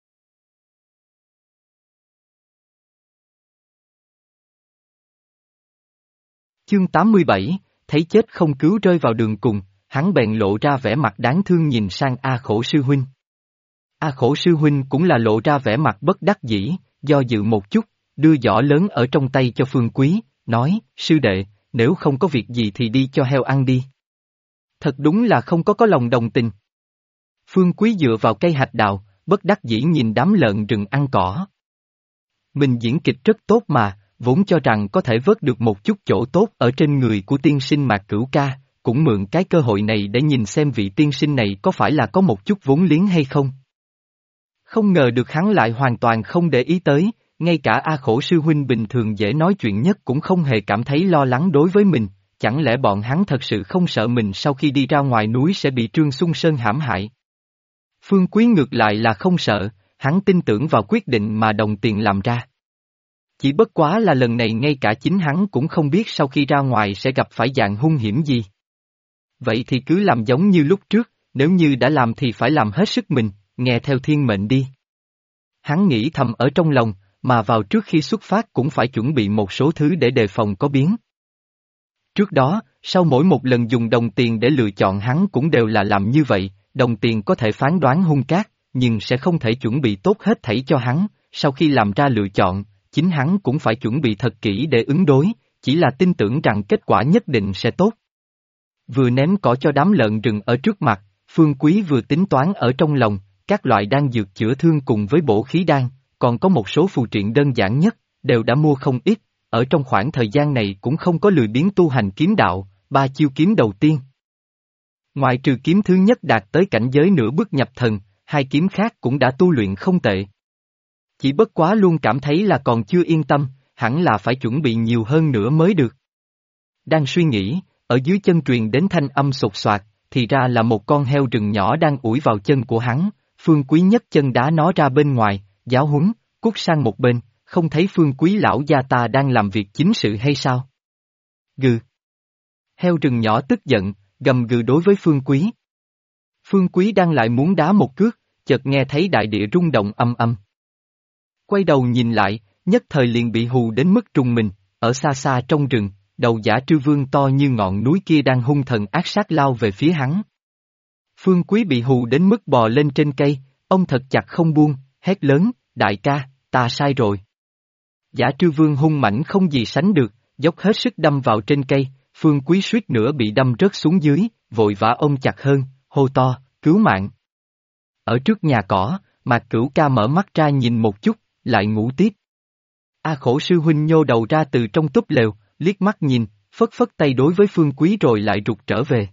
Chương 87, thấy chết không cứu rơi vào đường cùng, hắn bèn lộ ra vẻ mặt đáng thương nhìn sang A Khổ sư huynh. A Khổ sư huynh cũng là lộ ra vẻ mặt bất đắc dĩ, do dự một chút, đưa giỏ lớn ở trong tay cho Phương Quý, nói, sư đệ, nếu không có việc gì thì đi cho heo ăn đi. Thật đúng là không có lòng đồng tình. Phương Quý dựa vào cây hạch đào, bất đắc dĩ nhìn đám lợn rừng ăn cỏ. Mình diễn kịch rất tốt mà, vốn cho rằng có thể vớt được một chút chỗ tốt ở trên người của tiên sinh Mạc Cửu Ca, cũng mượn cái cơ hội này để nhìn xem vị tiên sinh này có phải là có một chút vốn liếng hay không. Không ngờ được hắn lại hoàn toàn không để ý tới, ngay cả A Khổ sư huynh bình thường dễ nói chuyện nhất cũng không hề cảm thấy lo lắng đối với mình, chẳng lẽ bọn hắn thật sự không sợ mình sau khi đi ra ngoài núi sẽ bị Trương Xuân Sơn hãm hại. Phương Quý ngược lại là không sợ, hắn tin tưởng vào quyết định mà đồng tiền làm ra. Chỉ bất quá là lần này ngay cả chính hắn cũng không biết sau khi ra ngoài sẽ gặp phải dạng hung hiểm gì. Vậy thì cứ làm giống như lúc trước, nếu như đã làm thì phải làm hết sức mình, nghe theo thiên mệnh đi. Hắn nghĩ thầm ở trong lòng, mà vào trước khi xuất phát cũng phải chuẩn bị một số thứ để đề phòng có biến. Trước đó, sau mỗi một lần dùng đồng tiền để lựa chọn hắn cũng đều là làm như vậy, đồng tiền có thể phán đoán hung cát, nhưng sẽ không thể chuẩn bị tốt hết thảy cho hắn, sau khi làm ra lựa chọn, chính hắn cũng phải chuẩn bị thật kỹ để ứng đối, chỉ là tin tưởng rằng kết quả nhất định sẽ tốt. Vừa ném cỏ cho đám lợn rừng ở trước mặt, Phương Quý vừa tính toán ở trong lòng, các loại đan dược chữa thương cùng với bổ khí đan, còn có một số phù triện đơn giản nhất, đều đã mua không ít, ở trong khoảng thời gian này cũng không có lười biếng tu hành kiếm đạo, 3 chiêu kiếm đầu tiên. Ngoại trừ kiếm thứ nhất đạt tới cảnh giới nửa bước nhập thần, 2 kiếm khác cũng đã tu luyện không tệ. Chỉ bất quá luôn cảm thấy là còn chưa yên tâm, hẳn là phải chuẩn bị nhiều hơn nữa mới được. Đang suy nghĩ, ở dưới chân truyền đến thanh âm sột soạt, thì ra là một con heo rừng nhỏ đang ủi vào chân của hắn, Phương Quý nhất chân đá nó ra bên ngoài, giáo huấn, cút sang một bên, không thấy Phương Quý lão gia ta đang làm việc chính sự hay sao? Gừ. Heo rừng nhỏ tức giận, gầm gừ đối với Phương Quý. Phương Quý đang lại muốn đá một cước, chợt nghe thấy đại địa rung động âm âm. Quay đầu nhìn lại, nhất thời liền bị hù đến mức trùng mình, ở xa xa trong rừng, đầu Giả Trư Vương to như ngọn núi kia đang hung thần ác sát lao về phía hắn. Phương Quý bị hù đến mức bò lên trên cây, ông thật chặt không buông, hét lớn, đại ca, ta sai rồi. Giả Trư Vương hung mãnh không gì sánh được, dốc hết sức đâm vào trên cây, Phương Quý suýt nữa bị đâm rớt xuống dưới, vội vã ôm chặt hơn, hô to, cứu mạng. Ở trước nhà cỏ, Mạc Cửu Ca mở mắt ra nhìn một chút, lại ngủ tiếp. A Khổ sư huynh nhô đầu ra từ trong túp lều, liếc mắt nhìn, phất phất tay đối với Phương Quý rồi lại rụt trở về.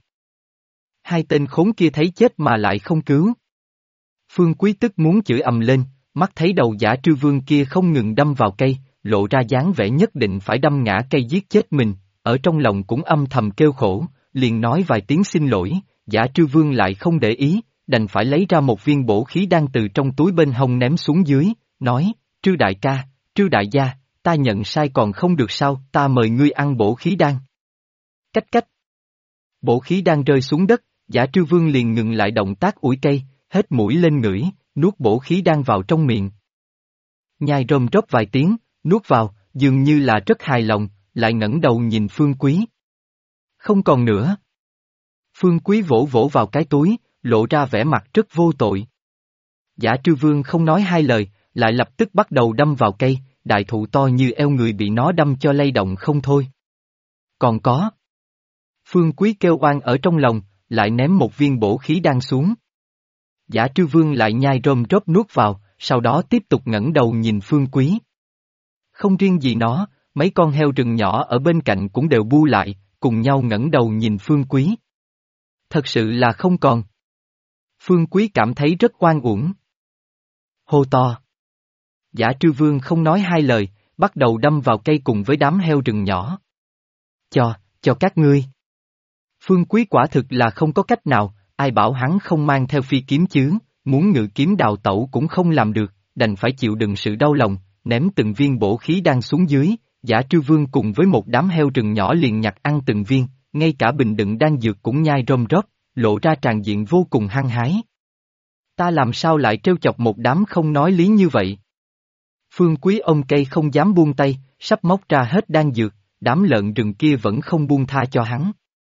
Hai tên khốn kia thấy chết mà lại không cứu. Phương Quý tức muốn chửi ầm lên, mắt thấy đầu Giả Trư Vương kia không ngừng đâm vào cây, lộ ra dáng vẻ nhất định phải đâm ngã cây giết chết mình, ở trong lòng cũng âm thầm kêu khổ, liền nói vài tiếng xin lỗi, Giả Trư Vương lại không để ý, đành phải lấy ra một viên bổ khí đan từ trong túi bên hông ném xuống dưới, nói, Trư đại ca, Trư đại gia, ta nhận sai còn không được sao, ta mời ngươi ăn bổ khí đan. Cách cách. Bổ khí đan rơi xuống đất, Giả Trư Vương liền ngừng lại động tác ủi cây, hết mũi lên ngửi, nuốt bổ khí đan vào trong miệng. Nhai rôm rốp vài tiếng, nuốt vào, dường như là rất hài lòng, lại ngẩng đầu nhìn Phương Quý. Không còn nữa. Phương Quý vỗ vỗ vào cái túi, lộ ra vẻ mặt rất vô tội. Giả Trư Vương không nói hai lời, lại lập tức bắt đầu đâm vào cây, đại thụ to như eo người bị nó đâm cho lay động không thôi. Còn có. Phương Quý kêu oan ở trong lòng, lại ném một viên bổ khí đan xuống. Giả Trư Vương lại nhai rôm rốp nuốt vào, sau đó tiếp tục ngẩng đầu nhìn Phương Quý. Không riêng gì nó, mấy con heo rừng nhỏ ở bên cạnh cũng đều bu lại, cùng nhau ngẩng đầu nhìn Phương Quý. Thật sự là không còn. Phương Quý cảm thấy rất oan uổng. Hô to. Giả Trư Vương không nói hai lời, bắt đầu đâm vào cây cùng với đám heo rừng nhỏ. Cho các ngươi. Phương Quý quả thực là không có cách nào, ai bảo hắn không mang theo phi kiếm chứ, muốn ngự kiếm đào tẩu cũng không làm được, đành phải chịu đựng sự đau lòng, ném từng viên bổ khí đan xuống dưới, Giả Trư Vương cùng với một đám heo rừng nhỏ liền nhặt ăn từng viên, ngay cả bình đựng đan dược cũng nhai rôm rốp, lộ ra tràn diện vô cùng hăng hái. Ta làm sao lại trêu chọc một đám không nói lý như vậy? Phương Quý ôm cây không dám buông tay, sắp móc ra hết đan dược, đám lợn rừng kia vẫn không buông tha cho hắn.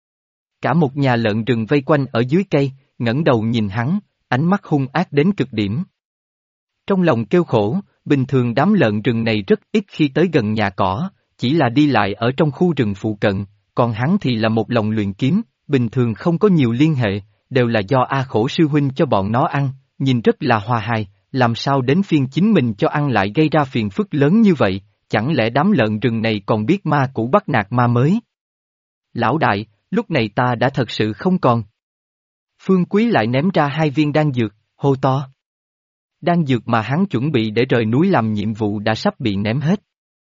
Cả một nhà lợn rừng vây quanh ở dưới cây, ngẩng đầu nhìn hắn, ánh mắt hung ác đến cực điểm. Trong lòng kêu khổ, bình thường đám lợn rừng này rất ít khi tới gần nhà cỏ, chỉ là đi lại ở trong khu rừng phụ cận, còn hắn thì là một lòng luyện kiếm, bình thường không có nhiều liên hệ, đều là do A Khổ sư huynh cho bọn nó ăn, nhìn rất là hòa hài, làm sao đến phiên chính mình cho ăn lại gây ra phiền phức lớn như vậy, chẳng lẽ đám lợn rừng này còn biết ma cũ bắt nạt ma mới? Lão đại, lúc này ta đã thật sự không còn. Phương Quý lại ném ra hai viên đan dược, hô to. Đan dược mà hắn chuẩn bị để rời núi làm nhiệm vụ đã sắp bị ném hết.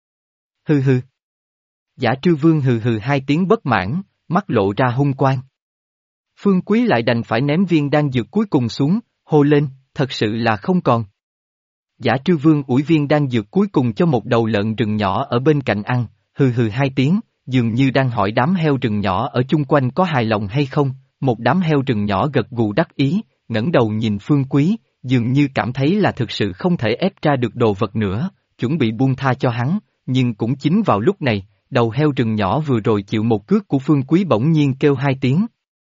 Hừ hừ. Giả Trư Vương hừ hừ hai tiếng bất mãn, mắt lộ ra hung quang. Phương Quý lại đành phải ném viên đan dược cuối cùng xuống, hô lên, thật sự là không còn. Giả Trư Vương ủi viên đan dược cuối cùng cho một đầu lợn rừng nhỏ ở bên cạnh ăn, hừ hừ hai tiếng, dường như đang hỏi đám heo rừng nhỏ ở chung quanh có hài lòng hay không, một đám heo rừng nhỏ gật gù đắc ý, ngẩng đầu nhìn Phương Quý, dường như cảm thấy là thực sự không thể ép ra được đồ vật nữa, chuẩn bị buông tha cho hắn, nhưng cũng chính vào lúc này, đầu heo rừng nhỏ vừa rồi chịu một cước của Phương Quý bỗng nhiên kêu hai tiếng.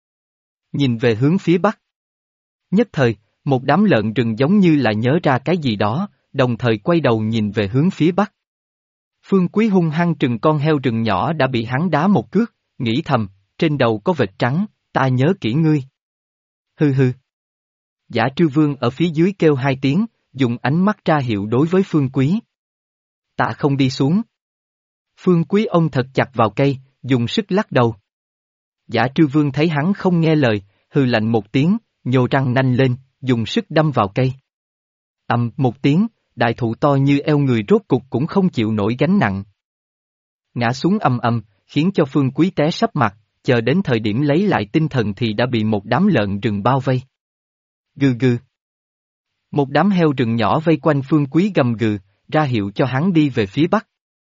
Nhìn về hướng phía bắc. Nhất thời, một đám lợn rừng giống như là nhớ ra cái gì đó, đồng thời quay đầu nhìn về hướng phía bắc. Phương Quý hung hăng trừng con heo rừng nhỏ đã bị hắn đá một cước, nghĩ thầm, trên đầu có vệt trắng, ta nhớ kỹ ngươi. Hừ hừ. Giả Trư Vương ở phía dưới kêu hai tiếng, dùng ánh mắt ra hiệu đối với Phương Quý. Ta không đi xuống. Phương Quý ông thật chặt vào cây, dùng sức lắc đầu. Giả Trư Vương thấy hắn không nghe lời, hừ lạnh một tiếng, nhô răng nanh lên, dùng sức đâm vào cây. Một tiếng, đại thụ to như eo người rốt cục cũng không chịu nổi gánh nặng. Ngã xuống khiến cho Phương Quý té sấp mặt, chờ đến thời điểm lấy lại tinh thần thì đã bị một đám lợn rừng bao vây. Gừ gừ. Một đám heo rừng nhỏ vây quanh Phương Quý gầm gừ, ra hiệu cho hắn đi về phía bắc.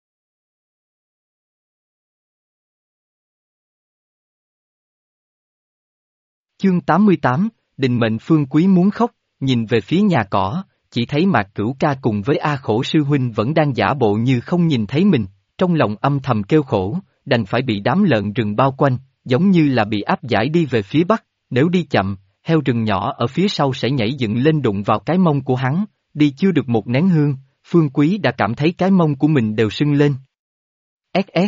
Chương 88, định mệnh. Phương Quý muốn khóc, nhìn về phía nhà cỏ, chỉ thấy Mạc Cửu Ca cùng với A Khổ sư huynh vẫn đang giả bộ như không nhìn thấy mình, trong lòng âm thầm kêu khổ, đành phải bị đám lợn rừng bao quanh, giống như là bị áp giải đi về phía bắc, nếu đi chậm, heo rừng nhỏ ở phía sau sẽ nhảy dựng lên đụng vào cái mông của hắn, đi chưa được một nén hương, Phương Quý đã cảm thấy cái mông của mình đều sưng lên. Ét.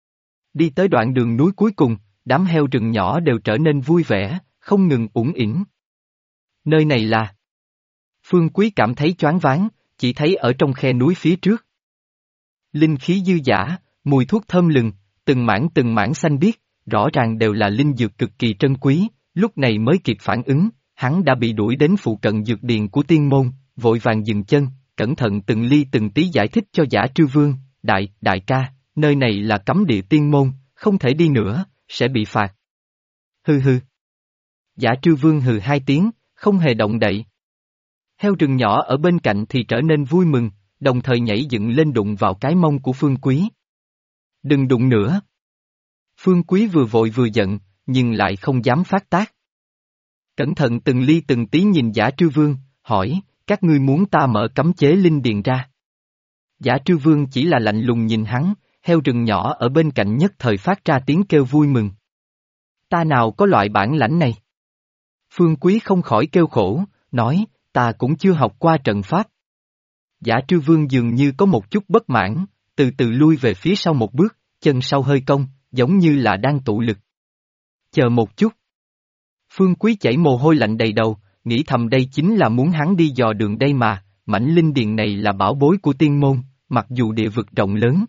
Đi tới đoạn đường núi cuối cùng, đám heo rừng nhỏ đều trở nên vui vẻ, không ngừng uể ỉn. Nơi này là... Phương Quý cảm thấy choáng váng, chỉ thấy ở trong khe núi phía trước. Linh khí dư dả, mùi thuốc thơm lừng, từng mảng xanh biếc, rõ ràng đều là linh dược cực kỳ trân quý, lúc này mới kịp phản ứng, hắn đã bị đuổi đến phụ cận dược điền của tiên môn, vội vàng dừng chân, cẩn thận từng ly từng tí giải thích cho Dã Trư Vương, đại ca, nơi này là cấm địa tiên môn, không thể đi nữa, sẽ bị phạt. Hừ hừ. Dã Trư Vương hừ hai tiếng, không hề động đậy. Heo rừng nhỏ ở bên cạnh thì trở nên vui mừng, đồng thời nhảy dựng lên đụng vào cái mông của Phương Quý. Đừng đụng nữa. Phương Quý vừa vội vừa giận, nhưng lại không dám phát tác. Cẩn thận từng ly từng tí nhìn Dã Trư Vương, hỏi, các ngươi muốn ta mở cấm chế linh điền ra. Dã Trư Vương chỉ là lạnh lùng nhìn hắn, heo rừng nhỏ ở bên cạnh nhất thời phát ra tiếng kêu vui mừng. Ta nào có loại bản lãnh này? Phương Quý không khỏi kêu khổ, nói, ta cũng chưa học qua trận pháp. Dã Trư Vương dường như có một chút bất mãn, từ từ lui về phía sau một bước, chân sau hơi cong, giống như là đang tụ lực. Chờ một chút. Phương Quý chảy mồ hôi lạnh đầy đầu, nghĩ thầm đây chính là muốn hắn đi dò đường đây mà, mảnh linh điền này là bảo bối của tiên môn, mặc dù địa vực rộng lớn.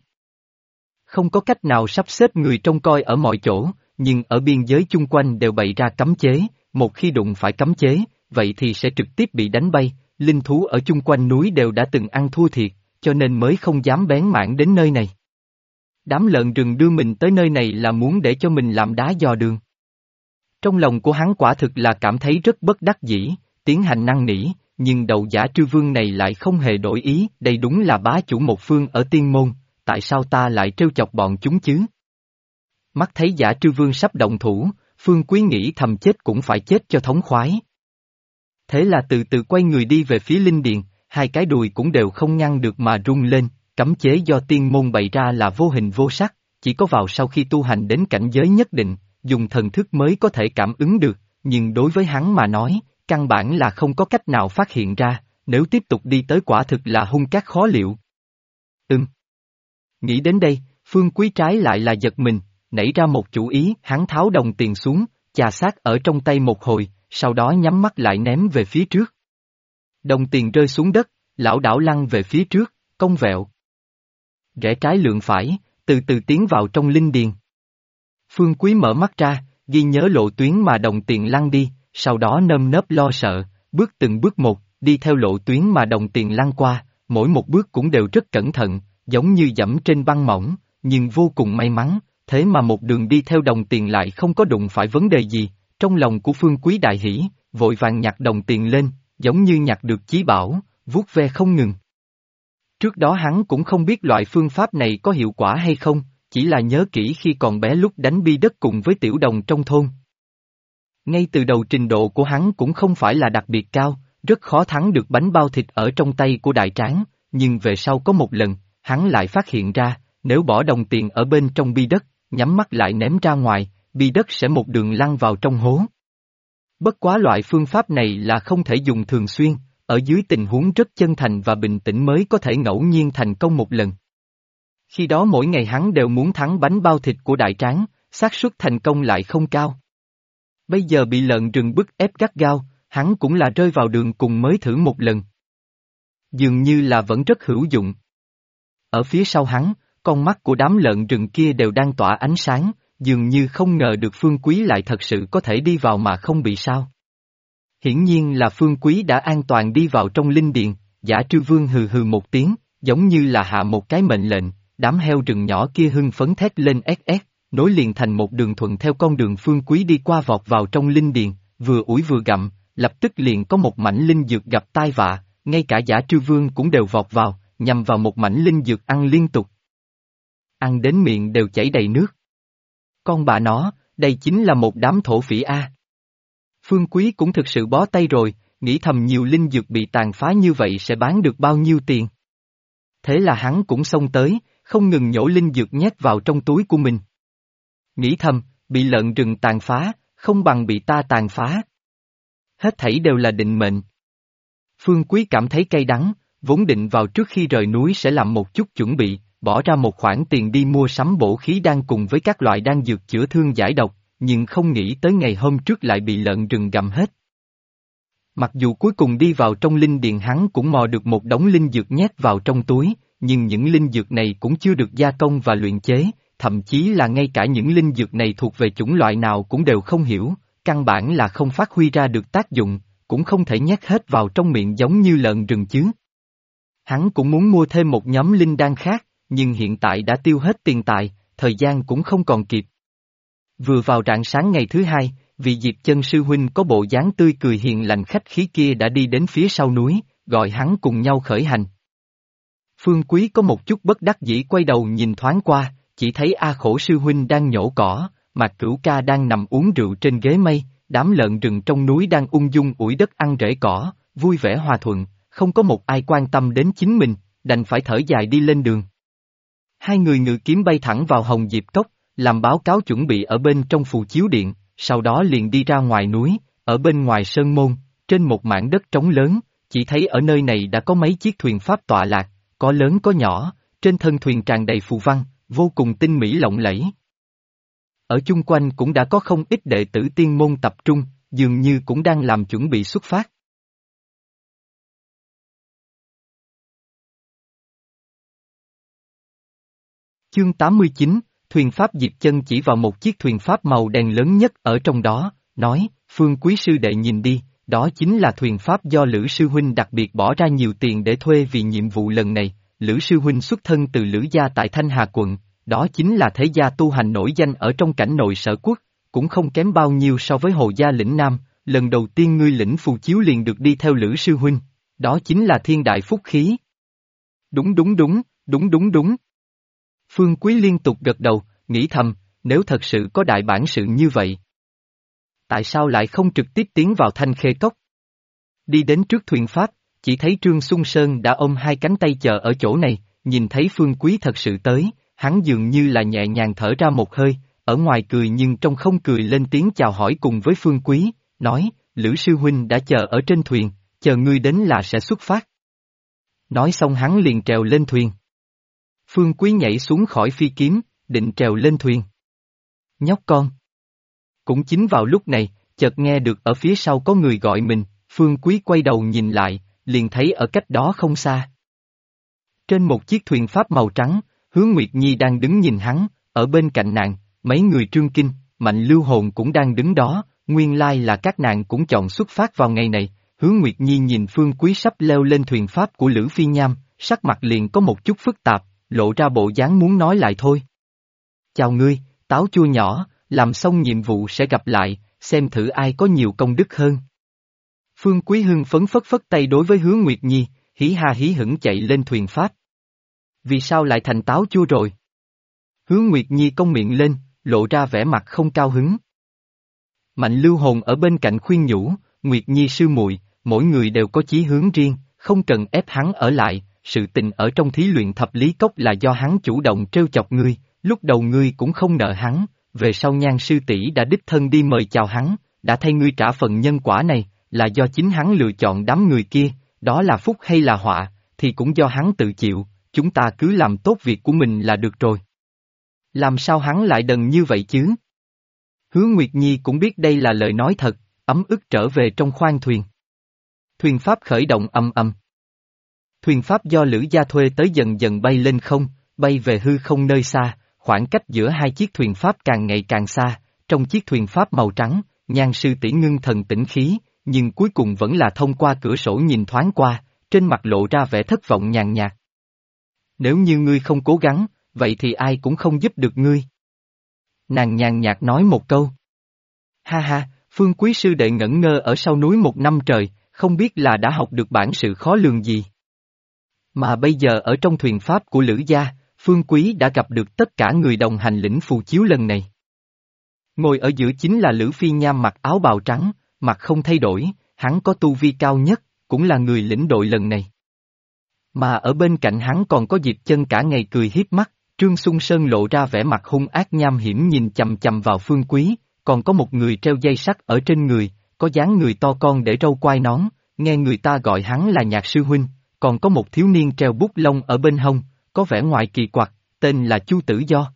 Không có cách nào sắp xếp người trông coi ở mọi chỗ, nhưng ở biên giới chung quanh đều bày ra cấm chế, một khi đụng phải cấm chế, vậy thì sẽ trực tiếp bị đánh bay, linh thú ở chung quanh núi đều đã từng ăn thua thiệt, cho nên mới không dám bén mảng đến nơi này. Đám lợn rừng đưa mình tới nơi này là muốn để cho mình làm đá dò đường. Trong lòng của hắn quả thực là cảm thấy rất bất đắc dĩ, tiến hành năn nỉ, nhưng đầu Dã Trư Vương này lại không hề đổi ý, đây đúng là bá chủ một phương ở tiên môn, tại sao ta lại trêu chọc bọn chúng chứ? Mắt thấy Dã Trư Vương sắp động thủ, Phương Quý nghĩ thầm chết cũng phải chết cho thống khoái. Thế là từ từ quay người đi về phía linh điền, hai cái đùi cũng đều không ngăn được mà rung lên, cấm chế do tiên môn bày ra là vô hình vô sắc, chỉ có vào sau khi tu hành đến cảnh giới nhất định, dùng thần thức mới có thể cảm ứng được, nhưng đối với hắn mà nói, căn bản là không có cách nào phát hiện ra, nếu tiếp tục đi tới quả thực là hung cát khó liệu. Nghĩ đến đây, Phương Quý trái lại là giật mình, nảy ra một chủ ý, hắn tháo đồng tiền xuống, chà sát ở trong tay một hồi, sau đó nhắm mắt lại ném về phía trước. Đồng tiền rơi xuống đất, lảo đảo lăn về phía trước, cong vẹo. Rẽ trái lượn phải, từ từ tiến vào trong linh điền. Phương Quý mở mắt ra, ghi nhớ lộ tuyến mà đồng tiền lăn đi, sau đó nơm nớp lo sợ, bước từng bước một, đi theo lộ tuyến mà đồng tiền lăn qua, mỗi một bước cũng đều rất cẩn thận, giống như dẫm trên băng mỏng, nhưng vô cùng may mắn, thế mà một đường đi theo đồng tiền lại không có đụng phải vấn đề gì, trong lòng của Phương Quý đại hỉ, vội vàng nhặt đồng tiền lên, giống như nhặt được chí bảo, vuốt ve không ngừng. Trước đó hắn cũng không biết loại phương pháp này có hiệu quả hay không, chỉ là nhớ kỹ khi còn bé lúc đánh bi đất cùng với tiểu đồng trong thôn. Ngay từ đầu trình độ của hắn cũng không phải là đặc biệt cao, rất khó thắng được bánh bao thịt ở trong tay của đại tráng, nhưng về sau có một lần, hắn lại phát hiện ra, nếu bỏ đồng tiền ở bên trong bi đất, nhắm mắt lại ném ra ngoài, bi đất sẽ một đường lăn vào trong hố. Bất quá loại phương pháp này là không thể dùng thường xuyên, ở dưới tình huống rất chân thành và bình tĩnh mới có thể ngẫu nhiên thành công một lần. Khi đó mỗi ngày hắn đều muốn thắng bánh bao thịt của đại tráng, xác suất thành công lại không cao. Bây giờ bị lợn rừng bức ép gắt gao, hắn cũng là rơi vào đường cùng mới thử một lần. Dường như là vẫn rất hữu dụng. Ở phía sau hắn, con mắt của đám lợn rừng kia đều đang tỏa ánh sáng, dường như không ngờ được Phương Quý lại thật sự có thể đi vào mà không bị sao. Hiển nhiên là Phương Quý đã an toàn đi vào trong linh điền, Dã Trư Vương hừ hừ một tiếng, giống như là hạ một cái mệnh lệnh, đám heo rừng nhỏ kia hưng phấn thét lên ét, nối liền thành một đường thuận theo con đường Phương Quý đi qua vọt vào trong linh điền, vừa ủi vừa gặm, lập tức liền có một mảnh linh dược gặp tai vạ, ngay cả Dã Trư Vương cũng đều vọt vào, nhằm vào một mảnh linh dược ăn liên tục. Ăn đến miệng đều chảy đầy nước. Con bà nó, đây chính là một đám thổ phỉ a. Phương Quý cũng thực sự bó tay rồi, nghĩ thầm nhiều linh dược bị tàn phá như vậy sẽ bán được bao nhiêu tiền. Thế là hắn cũng xông tới, không ngừng nhổ linh dược nhét vào trong túi của mình. Nghĩ thầm, bị lợn rừng tàn phá, không bằng bị ta tàn phá. Hết thảy đều là định mệnh. Phương Quý cảm thấy cay đắng, vốn định vào trước khi rời núi sẽ làm một chút chuẩn bị, bỏ ra một khoản tiền đi mua sắm bổ khí đan cùng với các loại đan dược chữa thương giải độc, nhưng không nghĩ tới ngày hôm trước lại bị lợn rừng gặm hết. Mặc dù cuối cùng đi vào trong linh điền hắn cũng mò được một đống linh dược nhét vào trong túi, nhưng những linh dược này cũng chưa được gia công và luyện chế, thậm chí là ngay cả những linh dược này thuộc về chủng loại nào cũng đều không hiểu, căn bản là không phát huy ra được tác dụng, cũng không thể nhét hết vào trong miệng giống như lợn rừng chứ. Hắn cũng muốn mua thêm một nhóm linh đan khác, nhưng hiện tại đã tiêu hết tiền tài, thời gian cũng không còn kịp. Vừa vào rạng sáng ngày thứ hai, vị Diệp Chân sư huynh có bộ dáng tươi cười hiền lành khách khí kia đã đi đến phía sau núi, gọi hắn cùng nhau khởi hành. Phương Quý có một chút bất đắc dĩ quay đầu nhìn thoáng qua, chỉ thấy A Khổ sư huynh đang nhổ cỏ, Mạc Cửu Ca đang nằm uống rượu trên ghế mây, đám lợn rừng trong núi đang ung dung ủi đất ăn rễ cỏ, vui vẻ hòa thuận, không có một ai quan tâm đến chính mình, đành phải thở dài đi lên đường. Hai người ngự kiếm bay thẳng vào Hồng Diệp Cốc, làm báo cáo chuẩn bị ở bên trong phù chiếu điện, sau đó liền đi ra ngoài núi, ở bên ngoài sơn môn, trên một mảng đất trống lớn, chỉ thấy ở nơi này đã có mấy chiếc thuyền pháp tọa lạc, có lớn có nhỏ, trên thân thuyền tràn đầy phù văn, vô cùng tinh mỹ lộng lẫy. Ở chung quanh cũng đã có không ít đệ tử tiên môn tập trung, dường như cũng đang làm chuẩn bị xuất phát. Chương 89, thuyền pháp Diệp Chân chỉ vào một chiếc thuyền pháp màu đen lớn nhất ở trong đó, nói, Phương Quý sư đệ nhìn đi, đó chính là thuyền pháp do Lữ sư huynh đặc biệt bỏ ra nhiều tiền để thuê vì nhiệm vụ lần này. Lữ sư huynh xuất thân từ Lữ gia tại Thanh Hà quận, đó chính là thế gia tu hành nổi danh ở trong cảnh nội sở quốc, cũng không kém bao nhiêu so với Hồ gia lĩnh Nam, lần đầu tiên ngươi lĩnh phù chiếu liền được đi theo Lữ sư huynh, đó chính là thiên đại phúc khí. Đúng đúng đúng, đúng đúng đúng. Phương Quý liên tục gật đầu, nghĩ thầm, nếu thật sự có đại bản sự như vậy, tại sao lại không trực tiếp tiến vào Thanh Khê Cốc? Đi đến trước thuyền pháp, chỉ thấy Trương Xuân Sơn đã ôm hai cánh tay chờ ở chỗ này, nhìn thấy Phương Quý thật sự tới, hắn dường như là nhẹ nhàng thở ra một hơi, ở ngoài cười nhưng trong không cười lên tiếng chào hỏi cùng với Phương Quý, nói, Lữ sư huynh đã chờ ở trên thuyền, chờ ngươi đến là sẽ xuất phát. Nói xong hắn liền trèo lên thuyền. Phương Quý nhảy xuống khỏi phi kiếm, định trèo lên thuyền. Nhóc con. Cũng chính vào lúc này, chợt nghe được ở phía sau có người gọi mình, Phương Quý quay đầu nhìn lại, liền thấy ở cách đó không xa. Trên một chiếc thuyền pháp màu trắng, Hứa Nguyệt Nhi đang đứng nhìn hắn, ở bên cạnh nàng, mấy người Trương Kinh, Mạnh Lưu Hồn cũng đang đứng đó, nguyên lai là các nàng cũng chọn xuất phát vào ngày này. Hứa Nguyệt Nhi nhìn Phương Quý sắp leo lên thuyền pháp của Lữ Phi Nham, sắc mặt liền có một chút phức tạp, lộ ra bộ dáng muốn nói lại thôi. Chào ngươi, táo chua nhỏ, làm xong nhiệm vụ sẽ gặp lại, xem thử ai có nhiều công đức hơn. Phương Quý hưng phấn phất phất tay đối với Hứa Nguyệt Nhi, hí ha hí hửng chạy lên thuyền pháp. Vì sao lại thành táo chua rồi? Hứa Nguyệt Nhi cong miệng lên, lộ ra vẻ mặt không cao hứng. Mạnh Lưu Hồn ở bên cạnh khuyên nhủ, Nguyệt Nhi sư muội, mỗi người đều có chí hướng riêng, không cần ép hắn ở lại, sự tình ở trong thí luyện thập lý cốc là do hắn chủ động trêu chọc ngươi, lúc đầu ngươi cũng không nợ hắn, về sau Nhan sư tỷ đã đích thân đi mời chào hắn, đã thay ngươi trả phần nhân quả này, là do chính hắn lựa chọn đám người kia, đó là phúc hay là họa, thì cũng do hắn tự chịu, chúng ta cứ làm tốt việc của mình là được rồi. Làm sao hắn lại đần như vậy chứ? Hứa Nguyệt Nhi cũng biết đây là lời nói thật, ấm ức trở về trong khoang thuyền. Thuyền pháp khởi động ầm ầm. Thuyền pháp do Lữ gia thuê tới dần dần bay lên không, bay về hư không nơi xa, khoảng cách giữa hai chiếc thuyền pháp càng ngày càng xa, trong chiếc thuyền pháp màu trắng, Nhan sư tỷ ngưng thần tĩnh khí, nhưng cuối cùng vẫn là thông qua cửa sổ nhìn thoáng qua, trên mặt lộ ra vẻ thất vọng nhàn nhạt. Nếu như ngươi không cố gắng, vậy thì ai cũng không giúp được ngươi. Nàng nhàn nhạt nói một câu. Ha ha, Phương Quý sư đệ ngẩn ngơ ở sau núi một năm trời, không biết là đã học được bản sự khó lường gì. Mà bây giờ ở trong thuyền pháp của Lữ gia, Phương Quý đã gặp được tất cả người đồng hành lĩnh phù chiếu lần này. Ngồi ở giữa chính là Lữ Phi Nham mặc áo bào trắng, mặt không thay đổi, hắn có tu vi cao nhất, cũng là người lĩnh đội lần này. Mà ở bên cạnh hắn còn có Diệp Chân cả ngày cười hiếp mắt, Trương Xung Sơn lộ ra vẻ mặt hung ác nham hiểm nhìn chằm chằm vào Phương Quý, còn có một người treo dây sắt ở trên người, có dáng người to con để râu quai nón, nghe người ta gọi hắn là Nhạc sư huynh, còn có một thiếu niên treo bút lông ở bên hông, có vẻ ngoài kỳ quặc, tên là Chu Tử Do.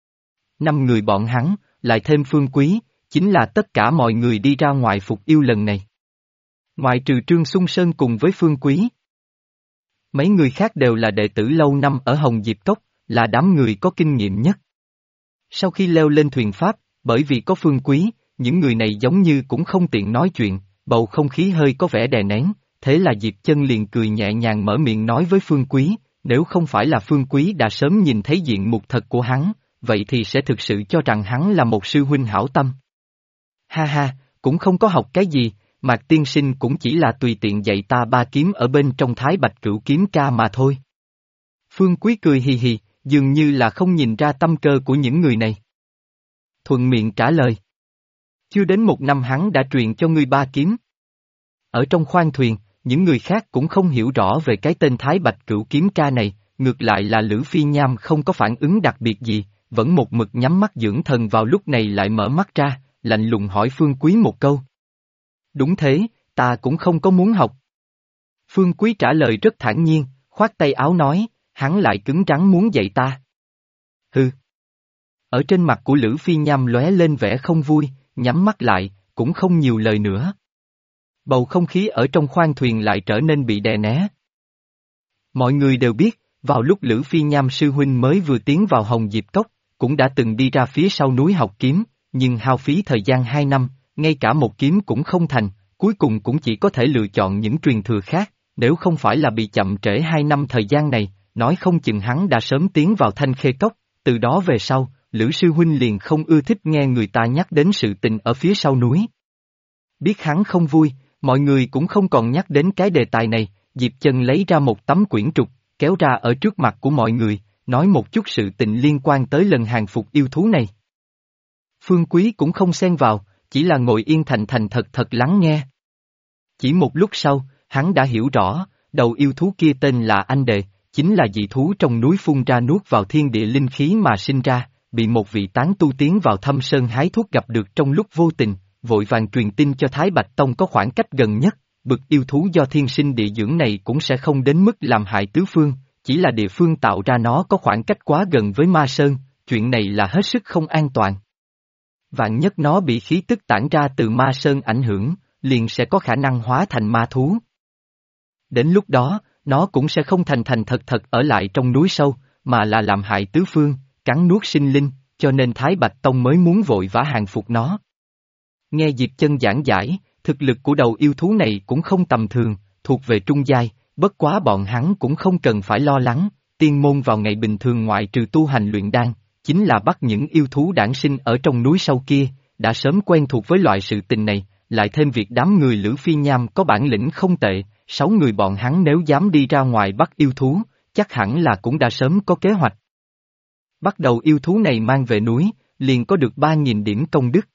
5 người bọn hắn, lại thêm Phương Quý, chính là tất cả mọi người đi ra ngoài phục yêu lần này. Ngoại trừ Trương Xung Sơn cùng với Phương Quý. Mấy người khác đều là đệ tử lâu năm ở Hồng Diệp Cốc, là đám người có kinh nghiệm nhất. Sau khi leo lên thuyền Pháp, bởi vì có Phương Quý, những người này giống như cũng không tiện nói chuyện, bầu không khí hơi có vẻ đè nén, thế là Diệp Chân liền cười nhẹ nhàng mở miệng nói với Phương Quý, nếu không phải là Phương Quý đã sớm nhìn thấy diện mục thật của hắn, vậy thì sẽ thực sự cho rằng hắn là một sư huynh hảo tâm. Ha ha, cũng không có học cái gì, Mạc tiên sinh cũng chỉ là tùy tiện dạy ta 3 kiếm ở bên trong Thái Bạch Cửu Kiếm Ca mà thôi. Phương Quý cười hì hì, dường như là không nhìn ra tâm cơ của những người này. Thuận miệng trả lời. Chưa đến 1 năm hắn đã truyền cho ngươi 3 kiếm. Ở trong khoang thuyền, những người khác cũng không hiểu rõ về cái tên Thái Bạch Cửu Kiếm Ca này, ngược lại là Lữ Phi Nham không có phản ứng đặc biệt gì, vẫn một mực nhắm mắt dưỡng thần vào lúc này lại mở mắt ra, lạnh lùng hỏi Phương Quý một câu. Đúng thế, ta cũng không có muốn học. Phương Quý trả lời rất thản nhiên, khoát tay áo nói, hắn lại cứng rắn muốn dạy ta. Hừ. Ở trên mặt của Lữ Phi Nham lóe lên vẻ không vui, nhắm mắt lại, cũng không nhiều lời nữa. Bầu không khí ở trong khoang thuyền lại trở nên bị đè né. Mọi người đều biết, vào lúc Lữ Phi Nham sư huynh mới vừa tiến vào Hồng Diệp Cốc, cũng đã từng đi ra phía sau núi học kiếm, nhưng hao phí thời gian 2 năm, ngay cả một kiếm cũng không thành, cuối cùng cũng chỉ có thể lựa chọn những truyền thừa khác, nếu không phải là bị chậm trễ 2 năm thời gian này, nói không chừng hắn đã sớm tiến vào Thanh Khê Cốc, từ đó về sau, Lữ sư huynh liền không ưa thích nghe người ta nhắc đến sự tình ở phía sau núi. Biết hắn không vui, mọi người cũng không còn nhắc đến cái đề tài này, Diệp Chân lấy ra một tấm quyển trục, kéo ra ở trước mặt của mọi người, nói một chút sự tình liên quan tới lần hàng phục yêu thú này. Phương Quý cũng không xen vào, chỉ là ngồi yên thành thành thật thật lắng nghe. Chỉ một lúc sau, hắn đã hiểu rõ, đầu yêu thú kia tên là Anh Đệ, chính là dị thú trong núi phun ra nuốt vào thiên địa linh khí mà sinh ra, bị một vị tán tu tiến vào Thâm Sơn hái thuốc gặp được trong lúc vô tình, vội vàng truyền tin cho Thái Bạch Tông có khoảng cách gần nhất, bực yêu thú do thiên sinh địa dưỡng này cũng sẽ không đến mức làm hại tứ phương, chỉ là địa phương tạo ra nó có khoảng cách quá gần với Ma Sơn, chuyện này là hết sức không an toàn. Vạn nhất nó bị khí tức tản ra từ Ma Sơn ảnh hưởng, liền sẽ có khả năng hóa thành ma thú. Đến lúc đó, nó cũng sẽ không thành thành thật thật ở lại trong núi sâu, mà là làm hại tứ phương, cắn nuốt sinh linh, cho nên Thái Bạch Tông mới muốn vội vã hàng phục nó. Nghe Diệp Chân giảng giải, thực lực của đầu yêu thú này cũng không tầm thường, thuộc về trung giai, bất quá bọn hắn cũng không cần phải lo lắng, tiên môn vào ngày bình thường ngoại trừ tu hành luyện đan, chính là bắt những yêu thú đản sinh ở trong núi sâu kia, đã sớm quen thuộc với loại sự tình này, lại thêm việc đám người Lữ Phi Nham có bản lĩnh không tệ, 6 người bọn hắn nếu dám đi ra ngoài bắt yêu thú, chắc hẳn là cũng đã sớm có kế hoạch. Bắt đầu yêu thú này mang về núi, liền có được 3.000 điểm công đức.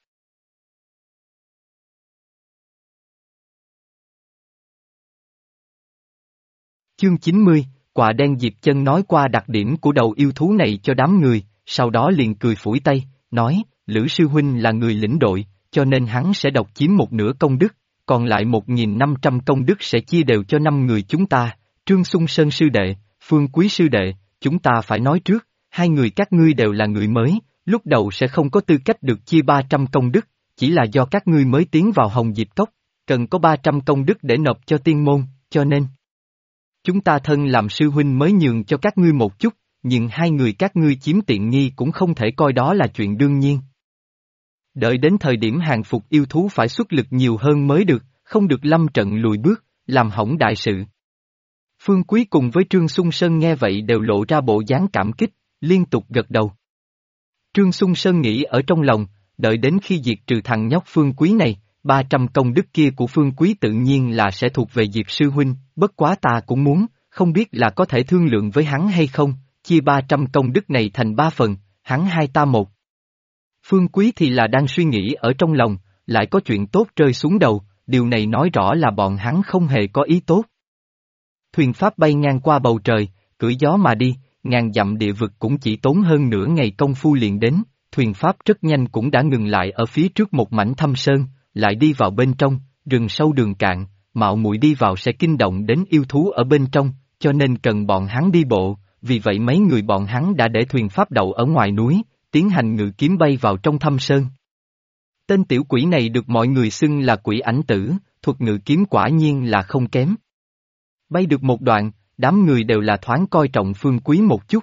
Chương 90, Quạ Đen. Diệp Chân nói qua đặc điểm của đầu yêu thú này cho đám người, sau đó liền cười phủi tay, nói, Lữ sư huynh là người lĩnh đội, cho nên hắn sẽ độc chiếm 1/2 công đức, còn lại 1.500 công đức sẽ chia đều cho 5 người chúng ta, Trương Xung Sơn sư đệ, Phương Quý sư đệ, chúng ta phải nói trước, 2 người các ngươi đều là người mới, lúc đầu sẽ không có tư cách được chia 300 công đức, chỉ là do các ngươi mới tiến vào Hồng Diệp Cốc, cần có 300 công đức để nộp cho tiên môn, cho nên chúng ta thân làm sư huynh mới nhường cho các ngươi một chút, nhưng 2 người các ngươi chiếm tiện nghi cũng không thể coi đó là chuyện đương nhiên. Đợi đến thời điểm hàng phục yêu thú phải xuất lực nhiều hơn mới được, không được lâm trận lùi bước, làm hỏng đại sự. Phương Quý cùng với Trương Xung Sơn nghe vậy đều lộ ra bộ dáng cảm kích, liên tục gật đầu. Trương Xung Sơn nghĩ ở trong lòng, đợi đến khi diệt trừ thằng nhóc Phương Quý này, 300 công đức kia của Phương Quý tự nhiên là sẽ thuộc về Diệp sư huynh, bất quá ta cũng muốn, không biết là có thể thương lượng với hắn hay không, chia 300 công đức này thành 3 phần, hắn 2 ta 1. Phương Quý thì là đang suy nghĩ ở trong lòng, lại có chuyện tốt rơi xuống đầu, điều này nói rõ là bọn hắn không hề có ý tốt. Thuyền Pháp bay ngang qua bầu trời, cưỡi gió mà đi, ngàn dặm địa vực cũng chỉ tốn hơn nửa ngày công phu liền đến, thuyền pháp rất nhanh cũng đã ngừng lại ở phía trước một mảnh thâm sơn, lại đi vào bên trong, rừng sâu đường cạn, mạo muội đi vào sẽ kinh động đến yêu thú ở bên trong, cho nên cần bọn hắn đi bộ, vì vậy mấy người bọn hắn đã để thuyền pháp đậu ở ngoài núi, tiến hành ngự kiếm bay vào trong thâm sơn. Tên tiểu quỷ này được mọi người xưng là quỷ ảnh tử, thuật ngự kiếm quả nhiên là không kém. Bay được một đoạn, đám người đều là thoáng coi trọng Phương Quý một chút.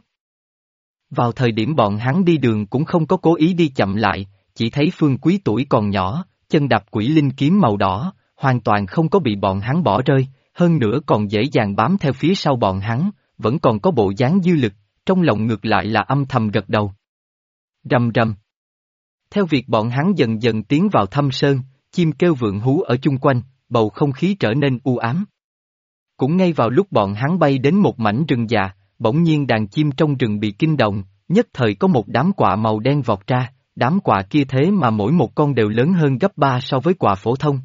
Vào thời điểm bọn hắn đi đường cũng không có cố ý đi chậm lại, chỉ thấy Phương Quý tuổi còn nhỏ, chân đạp quỷ linh kiếm màu đỏ, hoàn toàn không có bị bọn hắn bỏ rơi, hơn nữa còn dễ dàng bám theo phía sau bọn hắn, vẫn còn có bộ dáng dư lực, trong lòng ngược lại là âm thầm gật đầu. Rầm rầm. Theo việc bọn hắn dần dần tiến vào thâm sơn, chim kêu vượng hú ở chung quanh, bầu không khí trở nên u ám. Cũng ngay vào lúc bọn hắn bay đến một mảnh rừng già, bỗng nhiên đàn chim trong rừng bị kinh động, nhất thời có một đám quạ màu đen vọt ra, đám quạ kia thế mà mỗi một con đều lớn hơn gấp 3 so với quạ phổ thông.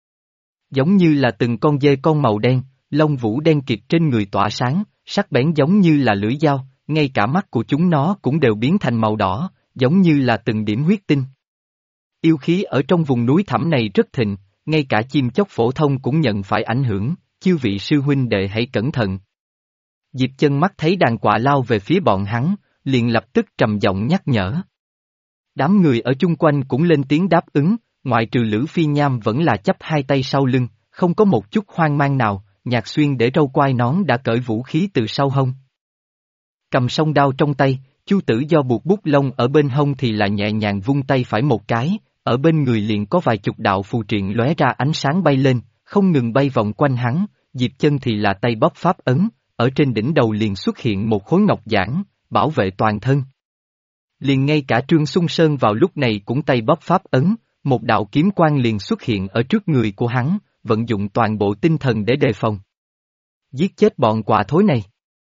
Giống như là từng con dê con màu đen, lông vũ đen kịt trên người tỏa sáng, sắc bén giống như là lưỡi dao, ngay cả mắt của chúng nó cũng đều biến thành màu đỏ, giống như là từng điểm huyết tinh. Yêu khí ở trong vùng núi thẳm này rất thịnh, ngay cả chim chóc phổ thông cũng nhận phải ảnh hưởng, chư vị sư huynh đệ hãy cẩn thận. Diệp Chân mắt thấy đàn quạ lao về phía bọn hắn, liền lập tức trầm giọng nhắc nhở. Đám người ở chung quanh cũng lên tiếng đáp ứng, ngoại trừ Lữ Phi Nham vẫn là chắp hai tay sau lưng, không có một chút hoang mang nào, Nhạc Xuyên để râu quai nón đã cởi vũ khí từ sau hông. Cầm song đao trong tay, Chu Tử Do buộc bút lông ở bên hông thì là nhẹ nhàng vung tay phải một cái, ở bên người liền có vài chục đạo phù triện lóe ra ánh sáng bay lên, không ngừng bay vòng quanh hắn, Diệp Chân thì là tay bóp pháp ấn, ở trên đỉnh đầu liền xuất hiện một khối ngọc giản, bảo vệ toàn thân. Liền ngay cả Trương Xung Sơn vào lúc này cũng tay bóp pháp ấn, một đạo kiếm quang liền xuất hiện ở trước người của hắn, vận dụng toàn bộ tinh thần để đề phòng. Giết chết bọn quạ thối này.